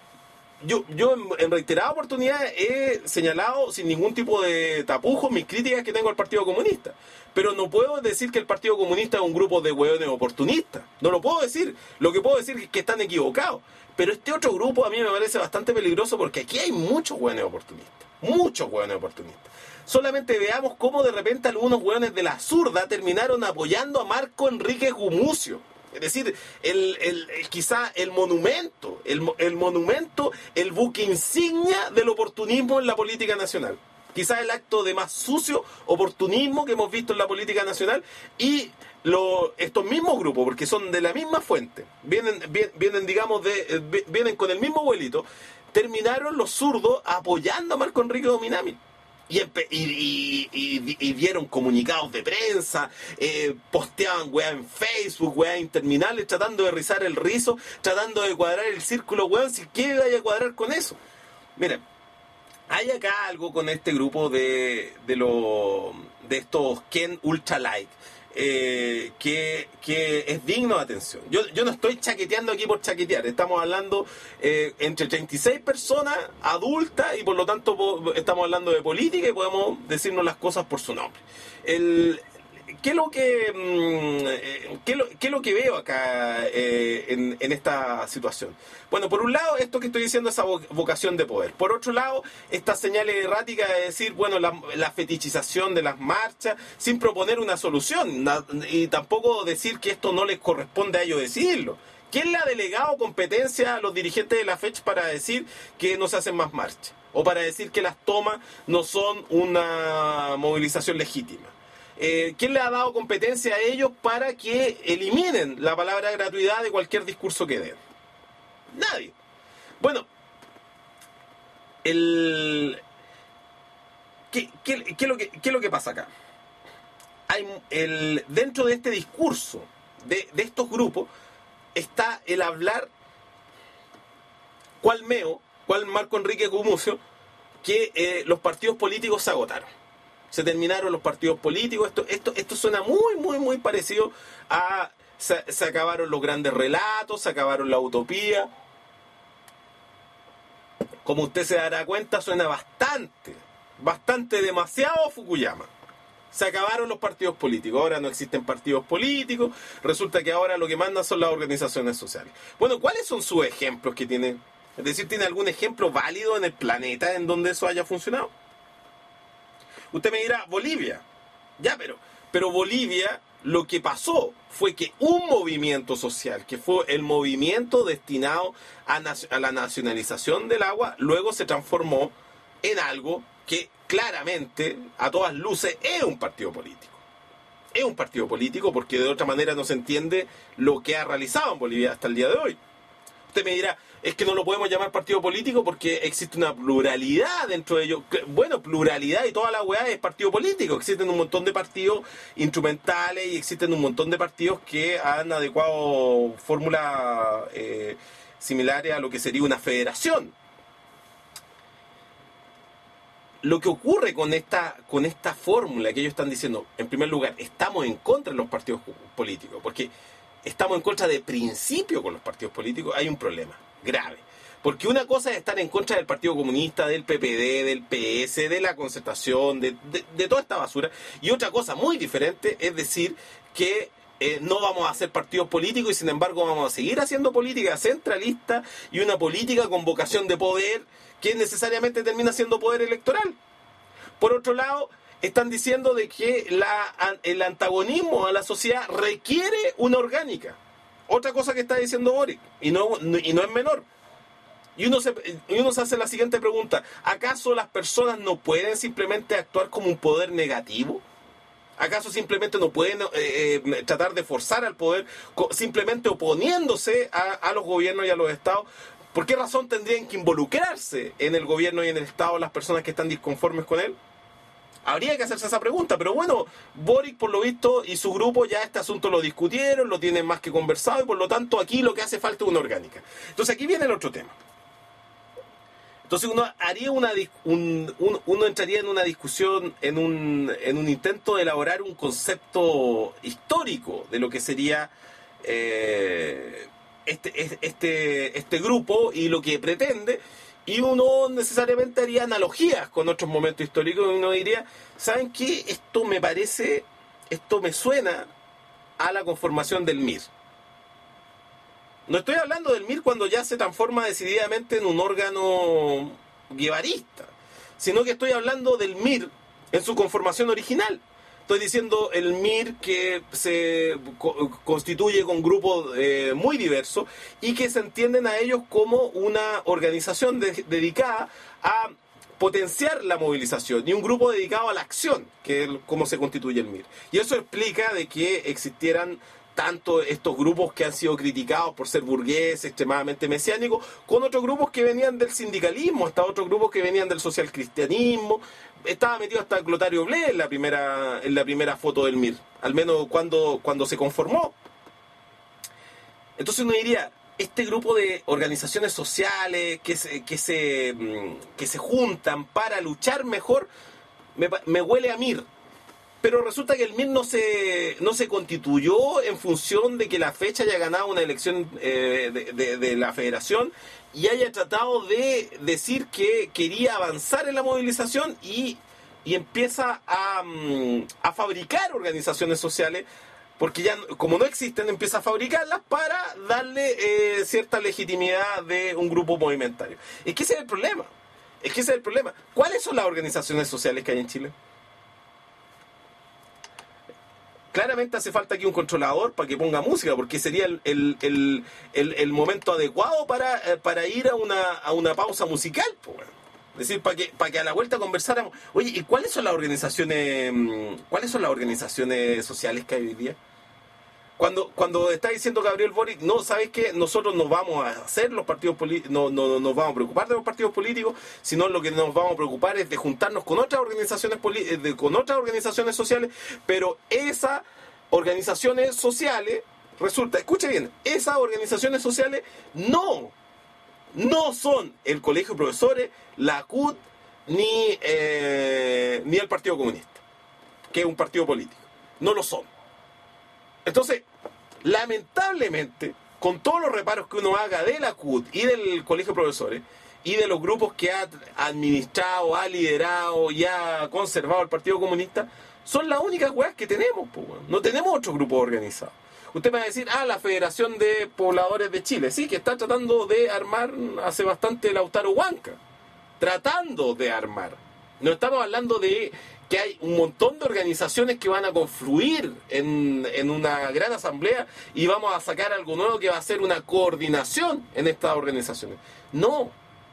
Yo, yo en, en reiteradas oportunidades he señalado sin ningún tipo de tapujos mis críticas que tengo al Partido Comunista. Pero no puedo decir que el Partido Comunista es un grupo de hueones oportunistas. No lo puedo decir. Lo que puedo decir es que están equivocados. Pero este otro grupo a mí me parece bastante peligroso porque aquí hay muchos hueones oportunistas. Muchos hueones oportunistas. Solamente veamos cómo de repente algunos hueones de la zurda terminaron apoyando a Marco Enrique Gumucio. Es decir, el, el, el, quizá el monumento, el, el monumento, el buque insignia del oportunismo en la política nacional. Quizás el acto de más sucio oportunismo que hemos visto en la política nacional, y lo, estos mismos grupos, porque son de la misma fuente, vienen, vienen, vienen digamos, de, vienen con el mismo vuelito, terminaron los zurdos apoyando a Marco Enrique Dominami. Y, y, y, y dieron comunicados de prensa, eh, posteaban weá en Facebook, weá interminables, tratando de rizar el rizo, tratando de cuadrar el círculo, weón, si quiere vaya a cuadrar con eso. Miren, hay acá algo con este grupo de, de, lo, de estos Ken Ultra Like. Eh, que, que es digno de atención. Yo, yo no estoy chaqueteando aquí por chaquetear, estamos hablando eh, entre treinta y seis personas adultas y por lo tanto po, estamos hablando de política y podemos decirnos las cosas por su nombre. El, ¿qué, es lo que, mmm, qué, es lo, ¿Qué es lo que veo acá eh, en, en esta situación? Bueno, por un lado, esto que estoy diciendo es esa vocación de poder. Por otro lado, estas señales erráticas de decir, bueno, la, la fetichización de las marchas, sin proponer una solución, y tampoco decir que esto no les corresponde a ellos decidirlo. ¿Quién le ha delegado competencia a los dirigentes de la fecha para decir que no se hacen más marchas? O para decir que las tomas no son una movilización legítima. Eh, ¿Quién le ha dado competencia a ellos para que eliminen la palabra gratuidad de cualquier discurso que den? Nadie. Bueno, el ¿qué, qué, qué, es lo que, ¿qué es lo que pasa acá? Hay el, dentro de este discurso de, de estos grupos está el hablar cual Meo, cual Marco Enrique Gumucio, que eh, los partidos políticos se agotaron. Se terminaron los partidos políticos. Esto, esto, esto suena muy, muy, muy parecido a... Se, se acabaron los grandes relatos, se acabaron la utopía. Como usted se dará cuenta, suena bastante, bastante demasiado Fukuyama. Se acabaron los partidos políticos, ahora no existen partidos políticos, resulta que ahora lo que mandan son las organizaciones sociales. Bueno, ¿cuáles son sus ejemplos que tiene? Es decir, ¿tiene algún ejemplo válido en el planeta en donde eso haya funcionado? Usted me dirá, Bolivia. Ya, pero, pero Bolivia, lo que pasó fue que un movimiento social, que fue el movimiento destinado a, a la nacionalización del agua, luego se transformó en algo que claramente, a todas luces, es un partido político. Es un partido político porque de otra manera no se entiende lo que ha realizado en Bolivia hasta el día de hoy. Usted me dirá, es que no lo podemos llamar partido político porque existe una pluralidad dentro de ellos. Bueno, pluralidad y toda la weá es partido político. Existen un montón de partidos instrumentales y existen un montón de partidos que han adecuado fórmulas eh, similares a lo que sería una federación. Lo que ocurre con esta, con esta fórmula que ellos están diciendo, en primer lugar, estamos en contra de los partidos políticos, porque estamos en contra de principio con los partidos políticos, hay un problema grave. Porque una cosa es estar en contra del Partido Comunista, del P P D, del P S, de la Concertación, de, de, de toda esta basura, y otra cosa muy diferente es decir que eh, no vamos a hacer partidos políticos y sin embargo vamos a seguir haciendo política centralista y una política con vocación de poder que necesariamente termina siendo poder electoral. Por otro lado, están diciendo de que la, el antagonismo a la sociedad requiere una orgánica. Otra cosa que está diciendo Boric, y no, y no es menor. Y uno, se, y uno se hace la siguiente pregunta, ¿acaso las personas no pueden simplemente actuar como un poder negativo? ¿Acaso simplemente no pueden eh, eh, tratar de forzar al poder simplemente oponiéndose a, a los gobiernos y a los estados? ¿Por qué razón tendrían que involucrarse en el gobierno y en el Estado las personas que están disconformes con él? Habría que hacerse esa pregunta, pero bueno, Boric por lo visto y su grupo ya este asunto lo discutieron, lo tienen más que conversado y por lo tanto aquí lo que hace falta es una orgánica. Entonces aquí viene el otro tema. Entonces uno haría una un, un, uno entraría en una discusión, en un, en un intento de elaborar un concepto histórico de lo que sería eh, este, este, este grupo y lo que pretende, y uno necesariamente haría analogías con otros momentos históricos y uno diría, ¿saben qué? Esto me parece, esto me suena a la conformación del M I R. No estoy hablando del M I R cuando ya se transforma decididamente en un órgano guevarista, sino que estoy hablando del M I R en su conformación original. Estoy diciendo el M I R que se co- constituye con grupos eh, muy diversos y que se entienden a ellos como una organización de- dedicada a potenciar la movilización y un grupo dedicado a la acción, que es como se constituye el M I R. Y eso explica de que existieran tanto estos grupos que han sido criticados por ser burgueses, extremadamente mesiánicos, con otros grupos que venían del sindicalismo, hasta otros grupos que venían del socialcristianismo. Estaba metido hasta Clotario Blest en la primera, en la primera foto del M I R, al menos cuando, cuando se conformó. Entonces uno diría, este grupo de organizaciones sociales que se, que se, que se juntan para luchar mejor, me, me huele a M I R. Pero resulta que el M I R no se, no se constituyó en función de que la fecha haya ganado una elección eh, de, de, de la federación y haya tratado de decir que quería avanzar en la movilización y, y empieza a, a fabricar organizaciones sociales, porque ya como no existen, empieza a fabricarlas para darle eh, cierta legitimidad de un grupo movimentario. Es que ese es el problema. Es que ese es el problema. ¿Cuáles son las organizaciones sociales que hay en Chile? Claramente hace falta aquí un controlador para que ponga música, porque sería el, el, el, el, el momento adecuado para, para ir a una, a una pausa musical, pues, bueno. Es decir, para que, para que a la vuelta conversáramos. Oye, ¿y cuáles son las organizaciones, cuáles son las organizaciones sociales que hay hoy día? Cuando, cuando está diciendo Gabriel Boric, no, ¿sabes qué? Nosotros no vamos a hacer los partidos políticos, no, no, no nos vamos a preocupar de los partidos políticos, sino lo que nos vamos a preocupar es de juntarnos con otras organizaciones de, con otras organizaciones sociales, pero esas organizaciones sociales, resulta, escuche bien, esas organizaciones sociales no, no son el Colegio de Profesores, la C U T, ni, eh, ni el Partido Comunista, que es un partido político. No lo son. Entonces, lamentablemente, con todos los reparos que uno haga de la C U T y del Colegio de Profesores y de los grupos que ha administrado, ha liderado y ha conservado el Partido Comunista, son las únicas weas que tenemos, pues, no tenemos otro grupo organizado. Usted me va a decir, ah, la Federación de Pobladores de Chile, sí, que está tratando de armar hace bastante Lautaro Huanca, tratando de armar. No estamos hablando de que hay un montón de organizaciones que van a confluir en, en una gran asamblea y vamos a sacar algo nuevo que va a ser una coordinación en estas organizaciones. No.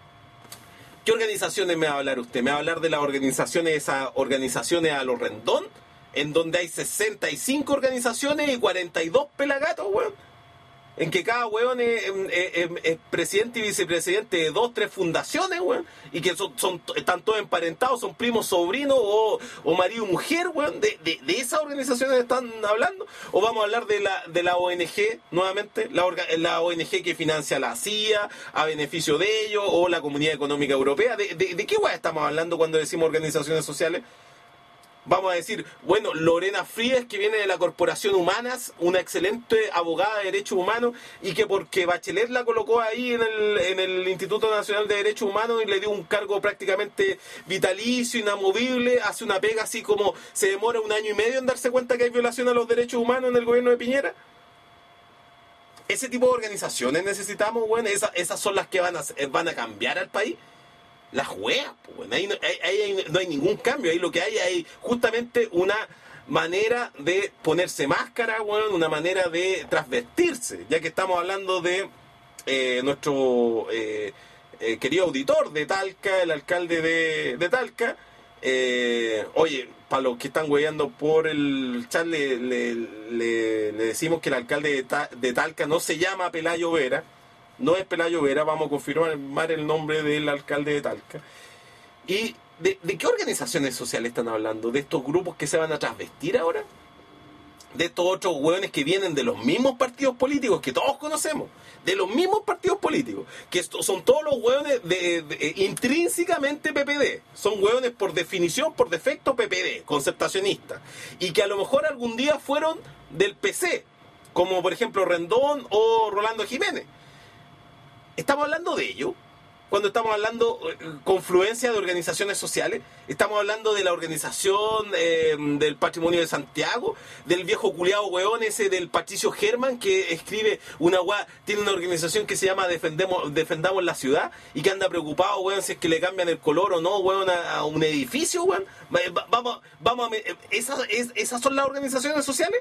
¿Qué organizaciones me va a hablar usted? ¿Me va a hablar de las organizaciones, esas organizaciones a los Rendón, en donde hay sesenta y cinco organizaciones y cuarenta y dos pelagatos, weón? En que cada weón es, es, es presidente y vicepresidente de dos, tres fundaciones, weón, y que son, son, están todos emparentados, son primos, sobrinos o, o marido y mujer, weón. De, de, de esas organizaciones están hablando. O vamos a hablar de la, de la O N G, nuevamente, la, orga, la O N G que financia la C I A a beneficio de ellos, o la Comunidad Económica Europea. ¿De, de, de qué weón estamos hablando cuando decimos organizaciones sociales? Vamos a decir, bueno, Lorena Frías, que viene de la Corporación Humanas, una excelente abogada de derechos humanos, y que porque Bachelet la colocó ahí en el, en el Instituto Nacional de Derechos Humanos y le dio un cargo prácticamente vitalicio, inamovible, hace una pega así como se demora un año y medio en darse cuenta que hay violación a los derechos humanos en el gobierno de Piñera. Ese tipo de organizaciones necesitamos, bueno, esas, esas son las que van a, van a cambiar al país. Las juegas, pues, ahí, no, ahí, ahí no hay ningún cambio, ahí lo que hay hay justamente una manera de ponerse máscara, bueno, una manera de transvestirse, ya que estamos hablando de eh, nuestro eh, eh, querido auditor de Talca, el alcalde de, de Talca. Eh, oye, para los que están hueveando por el chat, le, le, le, le decimos que el alcalde de, Ta, de Talca no se llama Pelayo Vera. No es Pelayo Vera, vamos a confirmar el nombre del alcalde de Talca. ¿Y de, de qué organizaciones sociales están hablando? ¿De estos grupos que se van a transvestir ahora? ¿De estos otros hueones que vienen de los mismos partidos políticos que todos conocemos? De los mismos partidos políticos, que esto, son todos los hueones de, de, de, intrínsecamente P P D. Son hueones por definición, por defecto P P D, concertacionistas. Y que a lo mejor algún día fueron del P C, como por ejemplo Rendón o Rolando Jiménez. ¿Estamos hablando de ello? Cuando estamos hablando eh, confluencia de organizaciones sociales, estamos hablando de la organización eh, del Patrimonio de Santiago, del viejo culiado hueón ese del Patricio Germán que escribe una guá, tiene una organización que se llama Defendemos, Defendamos la Ciudad y que anda preocupado, hueón, si es que le cambian el color o no, hueón, a, a un edificio, hueón. Vamos, vamos a... ¿Esas, es, ¿Esas son las organizaciones sociales?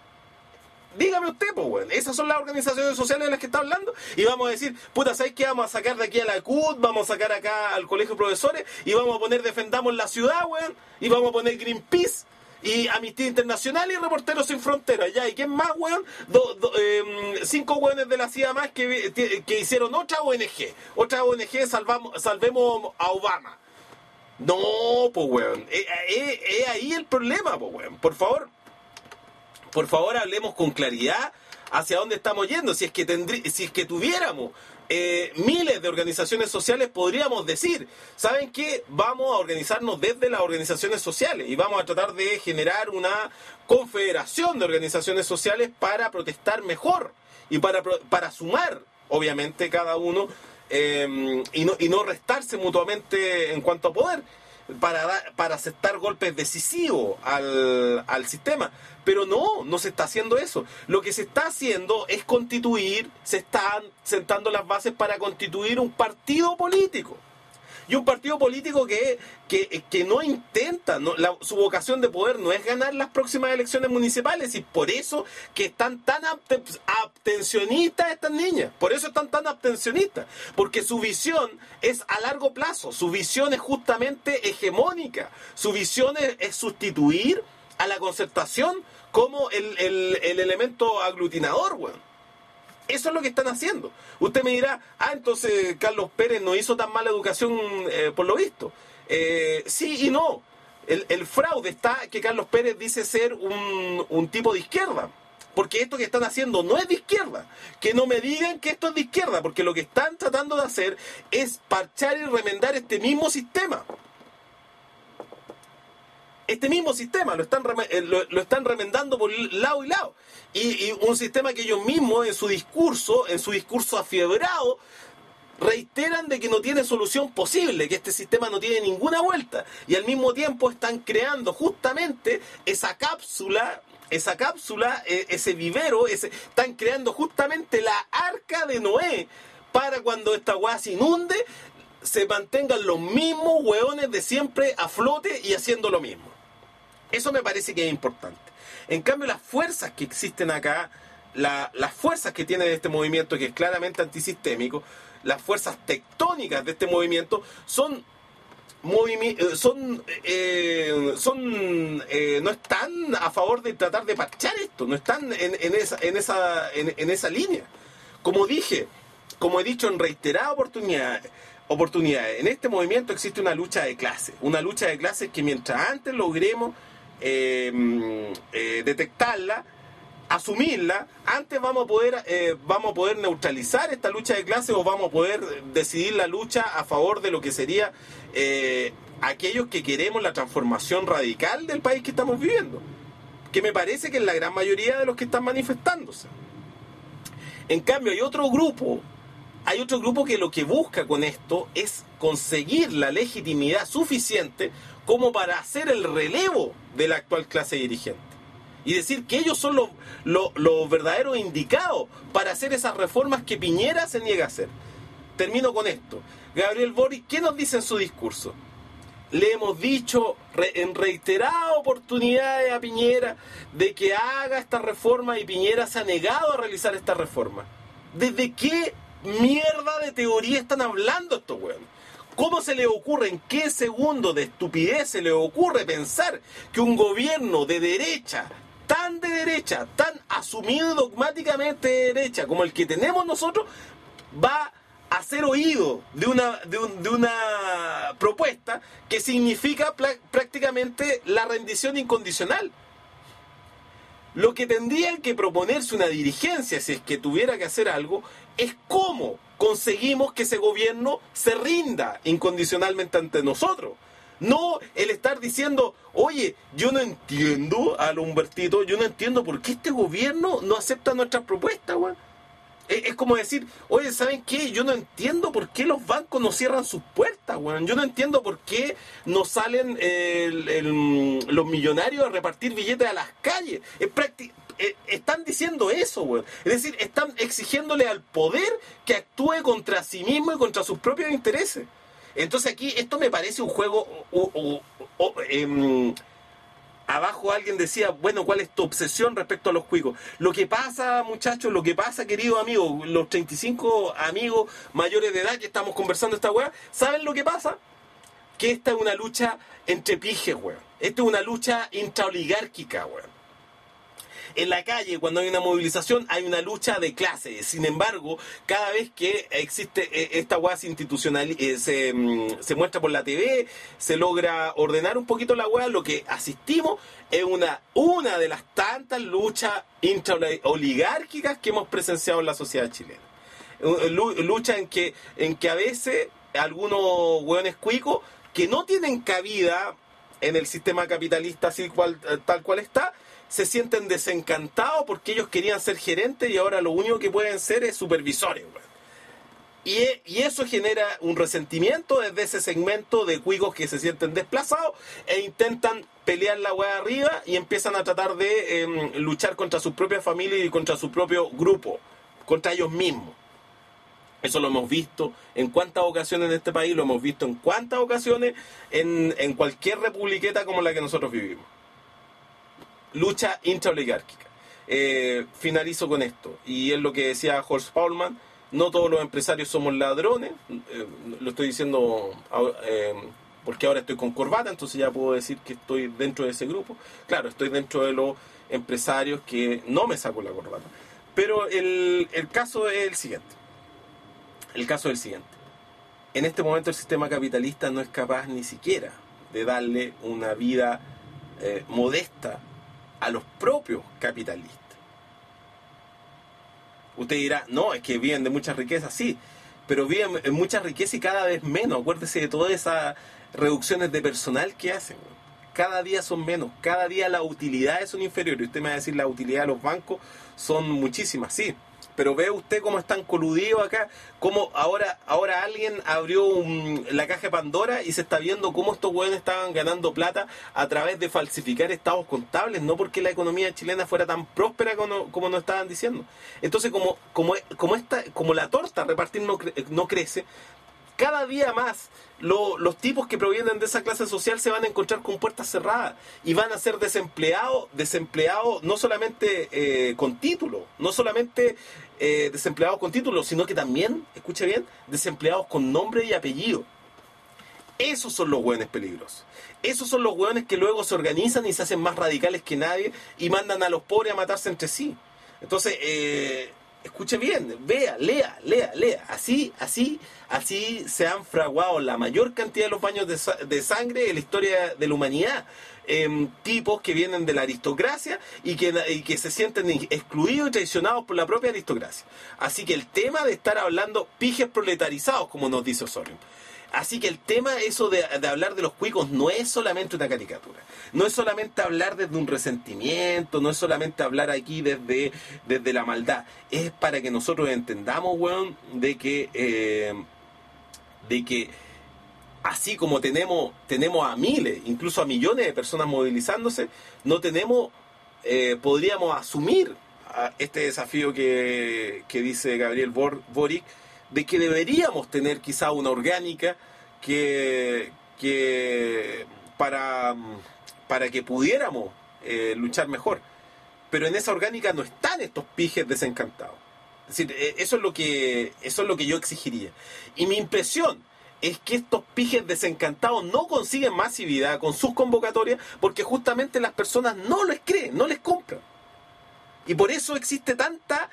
Dígame usted, pues, weón. Esas son las organizaciones sociales de las que está hablando. Y vamos a decir, puta, ¿sabes qué? Vamos a sacar de aquí a la C U T, vamos a sacar acá al Colegio de Profesores y vamos a poner Defendamos la Ciudad, weón. Y vamos a poner Greenpeace y Amnistía Internacional y Reporteros Sin Fronteras. Ya, ¿y quién más, weón? Do, do, eh, cinco weones de la C I A más que, que hicieron otra O N G. Otra O N G, salvamos, Salvemos a Obama. No, pues, weón. Es eh, eh, eh, ahí el problema, pues, weón. Por favor. Por favor, hablemos con claridad, hacia dónde estamos yendo. Si es que, tendrí, si es que tuviéramos eh, miles de organizaciones sociales, podríamos decir, ¿saben qué? Vamos a organizarnos desde las organizaciones sociales y vamos a tratar de generar una confederación de organizaciones sociales para protestar mejor y para, para sumar, obviamente, cada uno eh, y, no, y no restarse mutuamente en cuanto a poder. Para, dar, para aceptar golpes decisivos al, al sistema. Pero no, no se está haciendo eso. Lo que se está haciendo es constituir, se están sentando las bases para constituir un partido político. Y un partido político que, que, que no intenta, no, la, su vocación de poder no es ganar las próximas elecciones municipales, y por eso que están tan abstencionistas estas niñas, por eso están tan abstencionistas, porque su visión es a largo plazo, su visión es justamente hegemónica, su visión es, es sustituir a la concertación como el, el, el elemento aglutinador, weón. Eso es lo que están haciendo. Usted me dirá, ah, entonces Carlos Pérez no hizo tan mala educación eh, por lo visto. Eh, sí y no. El, el fraude está que Carlos Pérez dice ser un, un tipo de izquierda. Porque esto que están haciendo no es de izquierda. Que no me digan que esto es de izquierda, porque lo que están tratando de hacer es parchar y remendar este mismo sistema. Este mismo sistema lo están, lo, lo están remendando por lado y lado. Y, y un sistema que ellos mismos en su discurso, en su discurso afiebrado, reiteran de que no tiene solución posible, que este sistema no tiene ninguna vuelta. Y al mismo tiempo están creando justamente esa cápsula, esa cápsula, ese vivero, ese, están creando justamente la arca de Noé para cuando esta weá se inunde, se mantengan los mismos hueones de siempre a flote y haciendo lo mismo. Eso me parece que es importante. En cambio, las fuerzas que existen acá, la, las fuerzas que tiene este movimiento, que es claramente antisistémico, las fuerzas tectónicas de este movimiento, son, movimi son, eh, son eh, no están a favor de tratar de parchar esto, no están en, en, esa, en, esa, en, en esa línea. Como dije, como he dicho en reiteradas oportunidades, oportunidades, en este movimiento existe una lucha de clases, una lucha de clases que mientras antes logremos Eh, eh, detectarla, asumirla, antes vamos a poder eh, vamos a poder neutralizar esta lucha de clases, o vamos a poder decidir la lucha a favor de lo que sería eh, aquellos que queremos la transformación radical del país que estamos viviendo, que me parece que es la gran mayoría de los que están manifestándose. En cambio, hay otro grupo hay otro grupo que lo que busca con esto es conseguir la legitimidad suficiente como para hacer el relevo de la actual clase dirigente. Y decir que ellos son los, los, los verdaderos indicados para hacer esas reformas que Piñera se niega a hacer. Termino con esto. Gabriel Boric, ¿qué nos dice en su discurso? Le hemos dicho re, en reiteradas oportunidades a Piñera de que haga esta reforma, y Piñera se ha negado a realizar esta reforma. ¿Desde qué mierda de teoría están hablando estos weones? ¿Cómo se le ocurre, en qué segundo de estupidez se le ocurre pensar que un gobierno de derecha, tan de derecha, tan asumido dogmáticamente de derecha como el que tenemos nosotros, va a hacer oído de una, de, un, de una propuesta que significa prácticamente la rendición incondicional? Lo que tendría que proponerse una dirigencia, si es que tuviera que hacer algo, es cómo conseguimos que ese gobierno se rinda incondicionalmente ante nosotros. No el estar diciendo, oye, yo no entiendo a lo Humbertito, yo no entiendo por qué este gobierno no acepta nuestras propuestas, güey. Es, es como decir, oye, ¿saben qué? Yo no entiendo por qué los bancos no cierran sus puertas, güey. Yo no entiendo por qué no salen eh, el, el, los millonarios a repartir billetes a las calles. Es prácticamente... Están diciendo eso, güey. Es decir, están exigiéndole al poder que actúe contra sí mismo y contra sus propios intereses. Entonces aquí esto me parece un juego... O, o, o, eh, abajo alguien decía, bueno, ¿cuál es tu obsesión respecto a los cuicos? Lo que pasa, muchachos, lo que pasa, queridos amigos, los treinta y cinco amigos mayores de edad que estamos conversando esta weá, ¿saben lo que pasa? Que esta es una lucha entre pijes, weón. Esta es una lucha intraoligárquica, weón. En la calle, cuando hay una movilización, hay una lucha de clases. Sin embargo, cada vez que existe eh, esta hueá se institucional, eh, se, mm, se muestra por la T V, se logra ordenar un poquito la hueá, lo que asistimos es una, una de las tantas luchas intraoligárquicas que hemos presenciado en la sociedad chilena. Lucha en que, en que a veces algunos hueones cuicos que no tienen cabida en el sistema capitalista así cual, tal cual está, se sienten desencantados porque ellos querían ser gerentes y ahora lo único que pueden ser es supervisores. Y, y eso genera un resentimiento desde ese segmento de cuicos que se sienten desplazados e intentan pelear la hueá arriba y empiezan a tratar de eh, luchar contra su propia familia y contra su propio grupo, contra ellos mismos. Eso lo hemos visto en cuántas ocasiones en este país, lo hemos visto en cuántas ocasiones en, en cualquier republiqueta como la que nosotros vivimos. Lucha intraoligárquica. Eh, finalizo con esto, y es lo que decía Horst Paulmann: no todos los empresarios somos ladrones. Eh, lo estoy diciendo eh, porque ahora estoy con corbata, entonces ya puedo decir que estoy dentro de ese grupo. Claro, estoy dentro de los empresarios que no me saco la corbata. Pero el, el caso es el siguiente. El caso es el siguiente. En este momento el sistema capitalista no es capaz ni siquiera de darle una vida eh, modesta a los propios capitalistas. Usted dirá, no, es que viven de mucha riqueza, sí, pero viven en mucha riqueza y cada vez menos. Acuérdese de todas esas reducciones de personal que hacen. Cada día son menos, cada día las utilidades son inferiores. Usted me va a decir, las utilidades de los bancos son muchísimas, sí. Pero ve usted cómo están coludidos acá, cómo ahora ahora alguien abrió un, la caja de Pandora y se está viendo cómo estos hueones estaban ganando plata a través de falsificar estados contables, no porque la economía chilena fuera tan próspera como, como nos estaban diciendo. Entonces, como como como esta como la torta repartir no, cre, no crece, cada día más lo, los tipos que provienen de esa clase social se van a encontrar con puertas cerradas y van a ser desempleados, desempleados no solamente eh, con título, no solamente eh, desempleados con título, sino que también, escuche bien, desempleados con nombre y apellido. Esos son los hueones peligrosos. Esos son los hueones que luego se organizan y se hacen más radicales que nadie y mandan a los pobres a matarse entre sí. Entonces, eh, escuche bien, vea, lea, lea, lea. Así, así, así se han fraguado la mayor cantidad de los baños de, de sangre en la historia de la humanidad. Eh, tipos que vienen de la aristocracia y que, y que se sienten excluidos y traicionados por la propia aristocracia. Así que el tema de estar hablando pijes proletarizados, como nos dice Osorio. Así que el tema, eso de, de hablar de los cuicos, no es solamente una caricatura. No es solamente hablar desde un resentimiento, no es solamente hablar aquí desde, desde la maldad. Es para que nosotros entendamos, weón, de que, eh, de que así como tenemos, tenemos a miles, incluso a millones de personas movilizándose, no tenemos, eh, podríamos asumir este desafío que, que dice Gabriel Boric, de que deberíamos tener quizá una orgánica que, que para, para que pudiéramos eh, luchar mejor. Pero en esa orgánica no están estos pijes desencantados. Es decir, eso es lo que, eso es lo que yo exigiría. Y mi impresión es que estos pijes desencantados no consiguen masividad con sus convocatorias porque justamente las personas no les creen, no les compran. Y por eso existe tanta...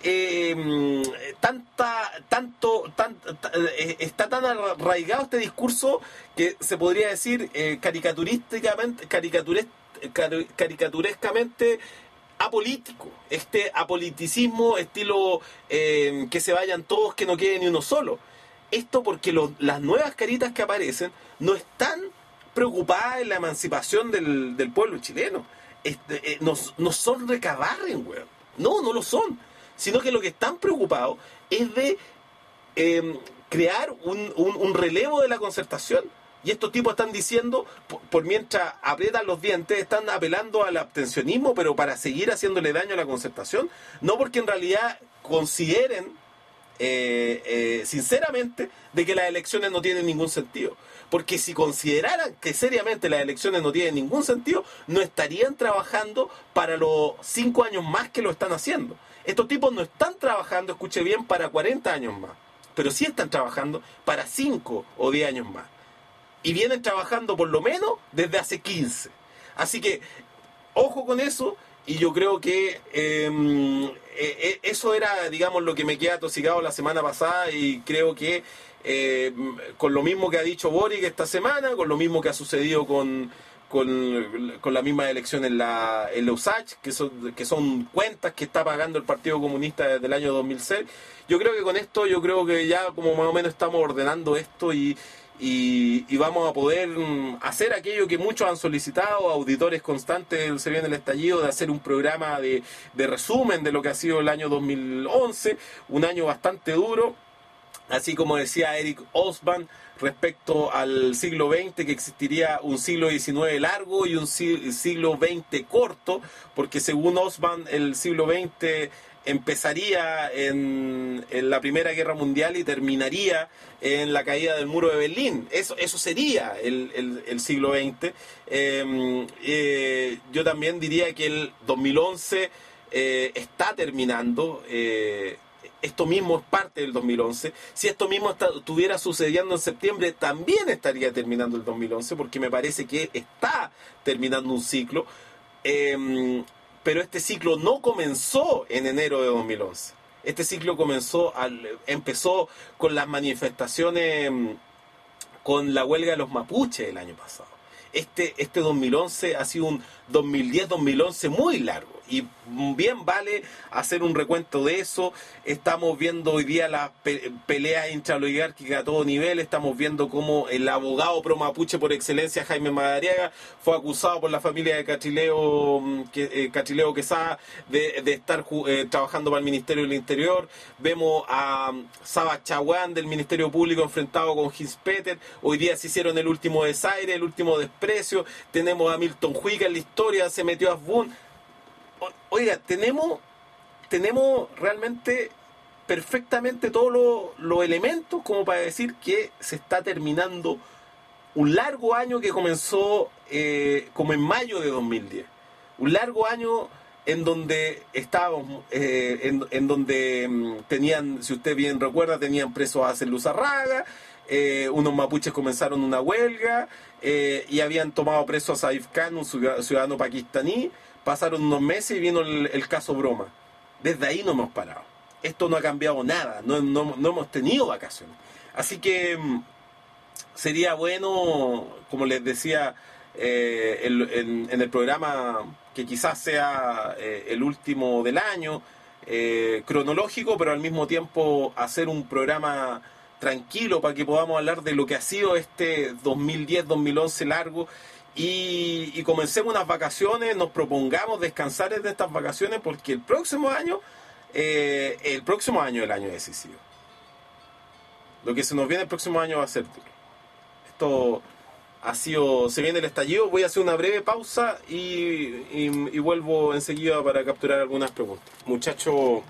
Eh, tanta tanto tan, tan, eh, está tan arraigado este discurso que se podría decir eh, caricaturísticamente caricatures, car, caricaturescamente apolítico, este apoliticismo estilo eh, que se vayan todos, que no quede ni uno solo. Esto porque lo, las nuevas caritas que aparecen no están preocupadas en la emancipación del, del pueblo chileno. Este, eh, no, no son recabarren, weón. No, no lo son. Sino que lo que están preocupados es de eh, crear un, un, un relevo de la concertación. Y estos tipos están diciendo, por, por mientras aprietan los dientes, están apelando al abstencionismo, pero para seguir haciéndole daño a la concertación, no porque en realidad consideren, eh, eh, sinceramente, de que las elecciones no tienen ningún sentido. Porque si consideraran que seriamente las elecciones no tienen ningún sentido, no estarían trabajando para los cinco años más que lo están haciendo. Estos tipos no están trabajando, escuche bien, para cuarenta años más, pero sí están trabajando para cinco o diez años más. Y vienen trabajando por lo menos desde hace quince. Así que, ojo con eso y yo creo que eh, eh, eso era, digamos, lo que me queda atosigado la semana pasada, y creo que eh, con lo mismo que ha dicho Boric esta semana, con lo mismo que ha sucedido con con, con la misma elección en la, en la U S A C, que son, que son cuentas que está pagando el Partido Comunista desde el año dos mil seis. Yo creo que con esto, yo creo que ya como más o menos estamos ordenando esto y, y, y vamos a poder hacer aquello que muchos han solicitado, auditores constantes se viene el estallido, de hacer un programa de, de resumen de lo que ha sido el año dos mil once, un año bastante duro. Así como decía Eric Hobsbawm respecto al siglo veinte, que existiría un siglo diecinueve largo y un siglo veinte corto, porque según Hobsbawm el siglo veinte empezaría en, en la Primera Guerra Mundial y terminaría en la caída del muro de Berlín. Eso, eso sería el, el, el siglo veinte. Eh, eh, yo también diría que el dos mil once eh, está terminando. Eh, Esto mismo es parte del dos mil once. Si esto mismo está, estuviera sucediendo en septiembre, también estaría terminando el dos mil once, porque me parece que está terminando un ciclo. Eh, pero este ciclo no comenzó en enero de dos mil once. Este ciclo comenzó al, empezó con las manifestaciones, con la huelga de los mapuches el año pasado. Este, este dos mil once ha sido un dos mil diez dos mil once muy largo, y bien vale hacer un recuento de eso. Estamos viendo hoy día las pe peleas intraoligárquicas a todo nivel. Estamos viendo cómo el abogado pro mapuche por excelencia, Jaime Madariaga, fue acusado por la familia de Catrileo, que, eh, Catrileo Quesada de, de estar eh, trabajando para el Ministerio del Interior. Vemos a um, Saba Chaguán del Ministerio Público enfrentado con Hinspeter. Hoy día se hicieron el último desaire, el último desprecio. Tenemos a Milton Huica en la historia, se metió a Asbun. Oiga, tenemos, tenemos realmente perfectamente todos los, los elementos como para decir que se está terminando un largo año que comenzó eh, como en mayo de dos mil diez. Un largo año en donde estábamos, eh, en, en donde um, tenían, si usted bien recuerda, tenían presos a Luzarraga, eh, unos mapuches comenzaron una huelga eh, y habían tomado preso a Saif Khan, un ciudadano pakistaní. Pasaron unos meses y vino el, el caso Broma. Desde ahí no hemos parado. Esto no ha cambiado nada. No, no, no hemos tenido vacaciones. Así que sería bueno, como les decía eh, el, en, en el programa, que quizás sea eh, el último del año, eh, cronológico, pero al mismo tiempo hacer un programa tranquilo para que podamos hablar de lo que ha sido este dos mil diez dos mil once largo. Y, y comencemos unas vacaciones, nos propongamos descansar de estas vacaciones, porque el próximo año, eh, el próximo año es el año decisivo. Lo que se nos viene el próximo año va a ser duro. Esto ha sido, se viene el estallido. Voy a hacer una breve pausa y, y, y vuelvo enseguida para capturar algunas preguntas. Muchachos,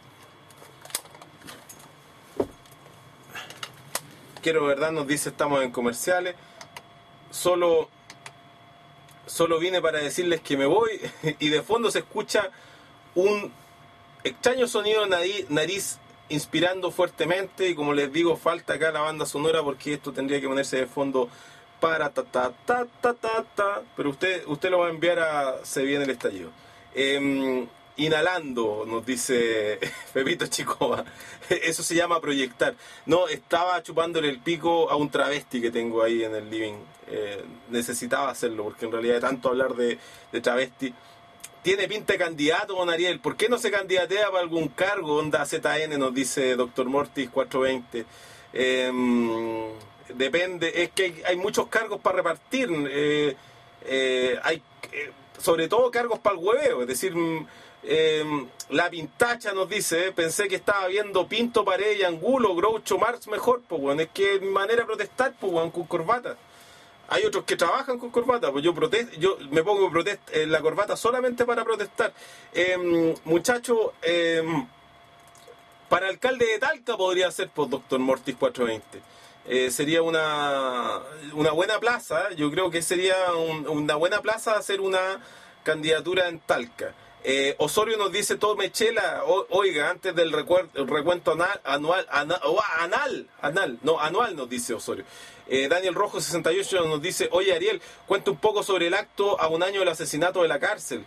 quiero, ¿verdad? Nos dice, estamos en comerciales. Solo... Solo vine para decirles que me voy, y de fondo se escucha un extraño sonido de nariz, nariz inspirando fuertemente, y como les digo, falta acá la banda sonora, porque esto tendría que ponerse de fondo para ta ta ta ta ta ta, pero usted usted lo va a enviar a Se Viene el Estallido. Eh, inhalando, nos dice Pepito Chicoba. Eso se llama proyectar. No, estaba chupándole el pico a un travesti que tengo ahí en el living. Eh, necesitaba hacerlo, porque en realidad de tanto hablar de, de travesti. Tiene pinta de candidato, don Ariel. ¿Por qué no se candidatea para algún cargo? Onda Z N, nos dice doctor Mortis cuatrocientos veinte. Eh, depende, es que hay muchos cargos para repartir. Eh, eh, hay eh, sobre todo cargos para el hueveo, es decir... Eh, la Pintacha nos dice, eh, pensé que estaba viendo Pinto, Pared y Angulo, Groucho Marx mejor, pues bueno, es que es mi manera de protestar, pues bueno, con corbata. Hay otros que trabajan con corbata, pues yo protesto, yo me pongo protest eh, la corbata solamente para protestar. Eh, muchachos, eh, para alcalde de Talca podría ser, pues, doctor Mortis cuatrocientos veinte. Eh, sería una, una buena plaza, yo creo que sería un, una buena plaza hacer una candidatura en Talca. Eh, Osorio nos dice, tome chela, o, oiga, antes del recuer, el recuento anal, anual, anal, oh, anal, anal, no, anual nos dice Osorio. Eh, Daniel Rojo sesenta y ocho nos dice, oye Ariel, cuenta un poco sobre el acto a un año del asesinato de la cárcel.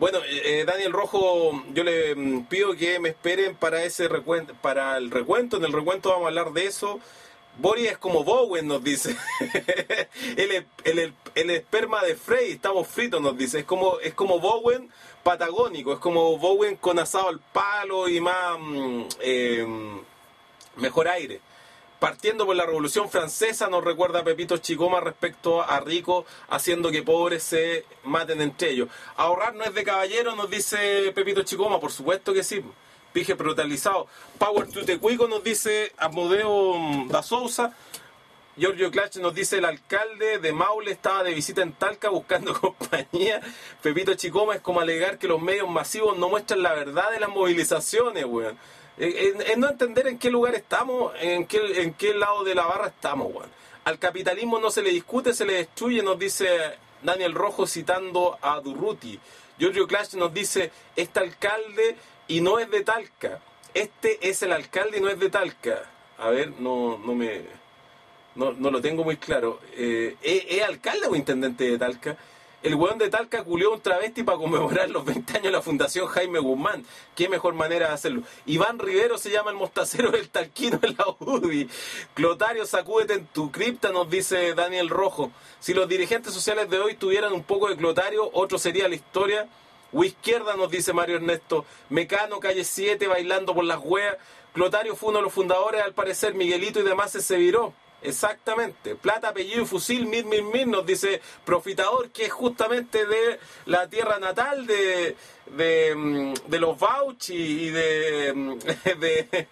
Bueno, eh, Daniel Rojo, yo le mm, pido que me esperen para ese recuento, para el recuento. En el recuento vamos a hablar de eso. Boris es como Bowen, nos dice. el, el, el, el esperma de Frey, estamos fritos, nos dice. Es como, es como Bowen patagónico, es como Bowen con asado al palo y más mm, eh, mejor aire. Partiendo por la Revolución Francesa, nos recuerda Pepito Chicoma respecto a ricos haciendo que pobres se maten entre ellos. Ahorrar no es de caballero, nos dice Pepito Chicoma, por supuesto que sí. Pije brutalizado. Power to the Cuico, nos dice Asmodeo da Sousa. Giorgio Clach nos dice: el alcalde de Maule estaba de visita en Talca buscando compañía. Pepito Chicoma, es como alegar que los medios masivos no muestran la verdad de las movilizaciones, weón. Es no entender en qué lugar estamos, en qué, en qué lado de la barra estamos, weón. Al capitalismo no se le discute, se le destruye, nos dice Daniel Rojo citando a Durruti. Giorgio Clash nos dice: este alcalde y no es de Talca. Este es el alcalde y no es de Talca. A ver, no, no me... No, no lo tengo muy claro. Eh, ¿es, ¿Es alcalde o intendente de Talca? El weón de Talca culió un travesti para conmemorar los veinte años de la Fundación Jaime Guzmán. Qué mejor manera de hacerlo. Iván Rivero se llama el mostacero del talquino en la U D I. Clotario, sacúdete en tu cripta, nos dice Daniel Rojo. Si los dirigentes sociales de hoy tuvieran un poco de Clotario, otro sería la historia. U izquierda, nos dice Mario Ernesto. Mecano, calle siete, bailando por las hueas. Clotario fue uno de los fundadores, al parecer. Miguelito y demás se viró. Exactamente. Plata, apellido y fusil, mil, mil, mil, nos dice Profitador, que es justamente de la tierra natal de de, de los Bauchi y de de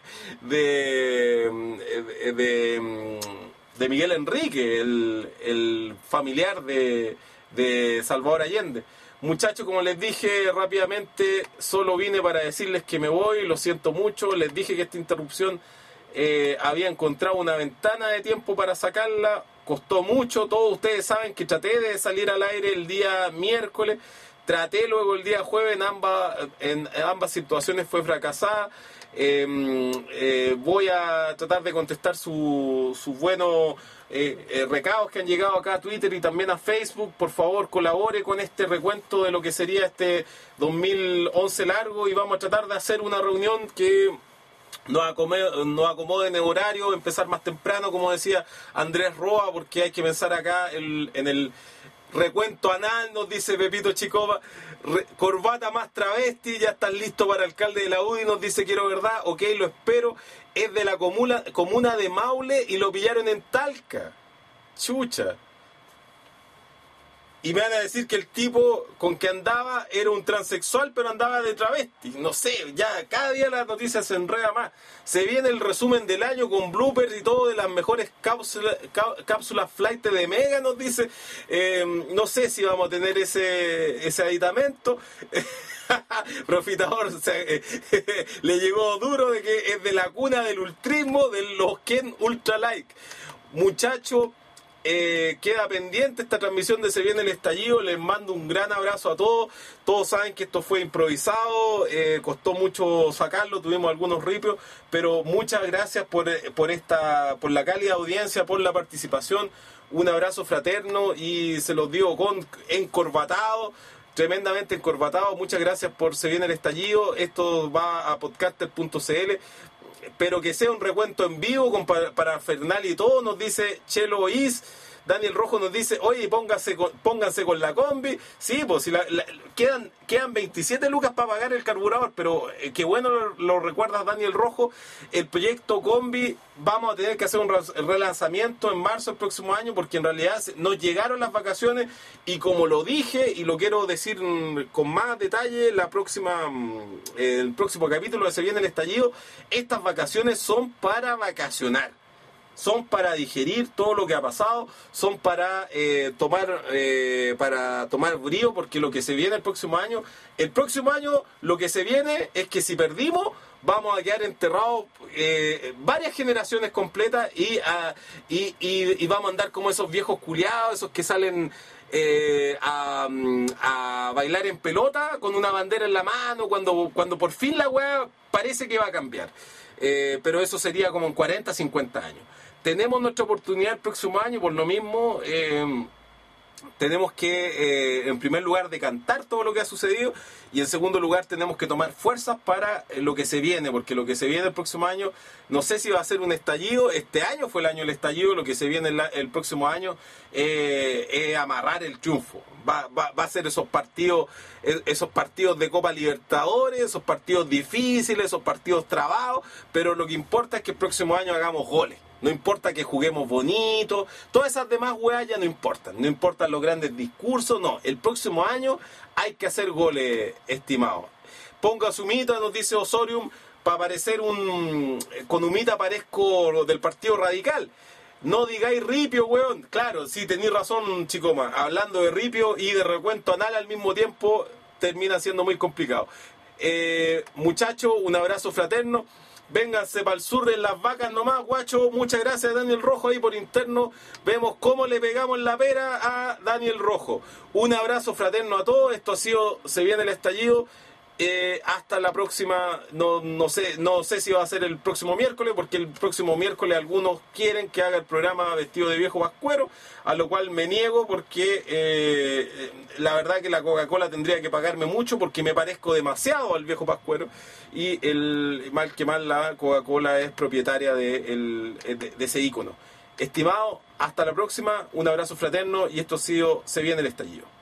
de, de, de Miguel Enrique, el, el familiar de, de Salvador Allende. Muchachos, como les dije rápidamente, solo vine para decirles que me voy, lo siento mucho, les dije que esta interrupción Eh, había encontrado una ventana de tiempo para sacarla, costó mucho, todos ustedes saben que traté de salir al aire el día miércoles, traté luego el día jueves, en ambas, en ambas situaciones fue fracasada. Eh, eh, voy a tratar de contestar sus su buenos eh, eh, recados que han llegado acá a Twitter y también a Facebook. Por favor, colabore con este recuento de lo que sería este dos mil once largo, y vamos a tratar de hacer una reunión que nos acomode, nos acomode en el horario, empezar más temprano, como decía Andrés Roa, porque hay que pensar acá el, en el recuento anal, nos dice Pepito Chicoma. Re, corbata más travesti, ya estás listo para alcalde de la U D I, nos dice Quiero Verdad, ok, lo espero. Es de la comuna, comuna de Maule y lo pillaron en Talca. Chucha. Y me van a decir que el tipo con que andaba era un transexual, pero andaba de travesti. No sé, ya cada día las noticias se enreda más. Se viene el resumen del año con bloopers y todo de las mejores cápsulas, cápsulas flight de Mega, nos dice. Eh, no sé si vamos a tener ese, ese aditamento. Profitador, o sea, eh, le llegó duro de que es de la cuna del ultrismo, de los Ken Ultra Like. Muchacho, Eh, queda pendiente esta transmisión de Se Viene el Estallido. Les mando un gran abrazo a todos. Todos saben que esto fue improvisado, eh, costó mucho sacarlo, tuvimos algunos ripios, pero muchas gracias por, por esta, por la cálida audiencia, por la participación. Un abrazo fraterno y se los digo con encorbatado, tremendamente encorbatado. Muchas gracias por Se Viene el Estallido. Esto va a podcaster punto c l. Pero que sea un recuento en vivo con parafernalia y todo, nos dice Chelo Is. Daniel Rojo nos dice: oye, pónganse con, pónganse con la combi. Sí, pues si la, la, quedan, quedan veintisiete lucas para pagar el carburador, pero eh, qué bueno lo, lo recuerdas, Daniel Rojo. El proyecto combi, vamos a tener que hacer un relanzamiento en marzo del próximo año, porque en realidad nos llegaron las vacaciones y como lo dije y lo quiero decir con más detalle la próxima eh, el próximo capítulo de Se Viene el Estallido, estas vacaciones son para vacacionar. Son para digerir todo lo que ha pasado, son para eh, tomar eh, para tomar brío, porque lo que se viene el próximo año, el próximo año lo que se viene es que si perdimos vamos a quedar enterrados eh, varias generaciones completas y, a, y, y, y vamos a andar como esos viejos culiados, esos que salen eh, a, a bailar en pelota con una bandera en la mano cuando, cuando por fin la weá parece que va a cambiar. Eh, pero eso sería como en cuarenta, cincuenta años. Tenemos nuestra oportunidad el próximo año, por lo mismo, eh, tenemos que, eh, en primer lugar, decantar todo lo que ha sucedido y en segundo lugar tenemos que tomar fuerzas para lo que se viene, porque lo que se viene el próximo año, no sé si va a ser un estallido, este año fue el año del estallido, lo que se viene el, el próximo año eh, es amarrar el triunfo, va, va, va a ser esos partidos, esos partidos de Copa Libertadores, esos partidos difíciles, esos partidos trabados, pero lo que importa es que el próximo año hagamos goles. No importa que juguemos bonito, todas esas demás weas ya no importan. No importan los grandes discursos, no. El próximo año hay que hacer goles, estimados. Ponga su mita, nos dice Osorium, para parecer un... Con humita parezco del Partido Radical. No digáis ripio, weón. Claro, sí, tenéis razón, Chicoma. Hablando de ripio y de recuento anal al mismo tiempo, termina siendo muy complicado. Eh, muchachos, un abrazo fraterno. Vénganse para el sur en las vacas nomás, guacho. Muchas gracias, Daniel Rojo, ahí por interno. Vemos cómo le pegamos la pera a Daniel Rojo. Un abrazo fraterno a todos. Esto ha sido Se Viene el Estallido. Eh, hasta la próxima, no, no sé no sé si va a ser el próximo miércoles, porque el próximo miércoles algunos quieren que haga el programa vestido de viejo pascuero, a lo cual me niego porque eh, la verdad que la Coca-Cola tendría que pagarme mucho porque me parezco demasiado al viejo pascuero y el mal que mal la Coca-Cola es propietaria de, el, de, de ese ícono. Estimado, hasta la próxima, un abrazo fraterno y esto ha sido Se Viene el Estallido.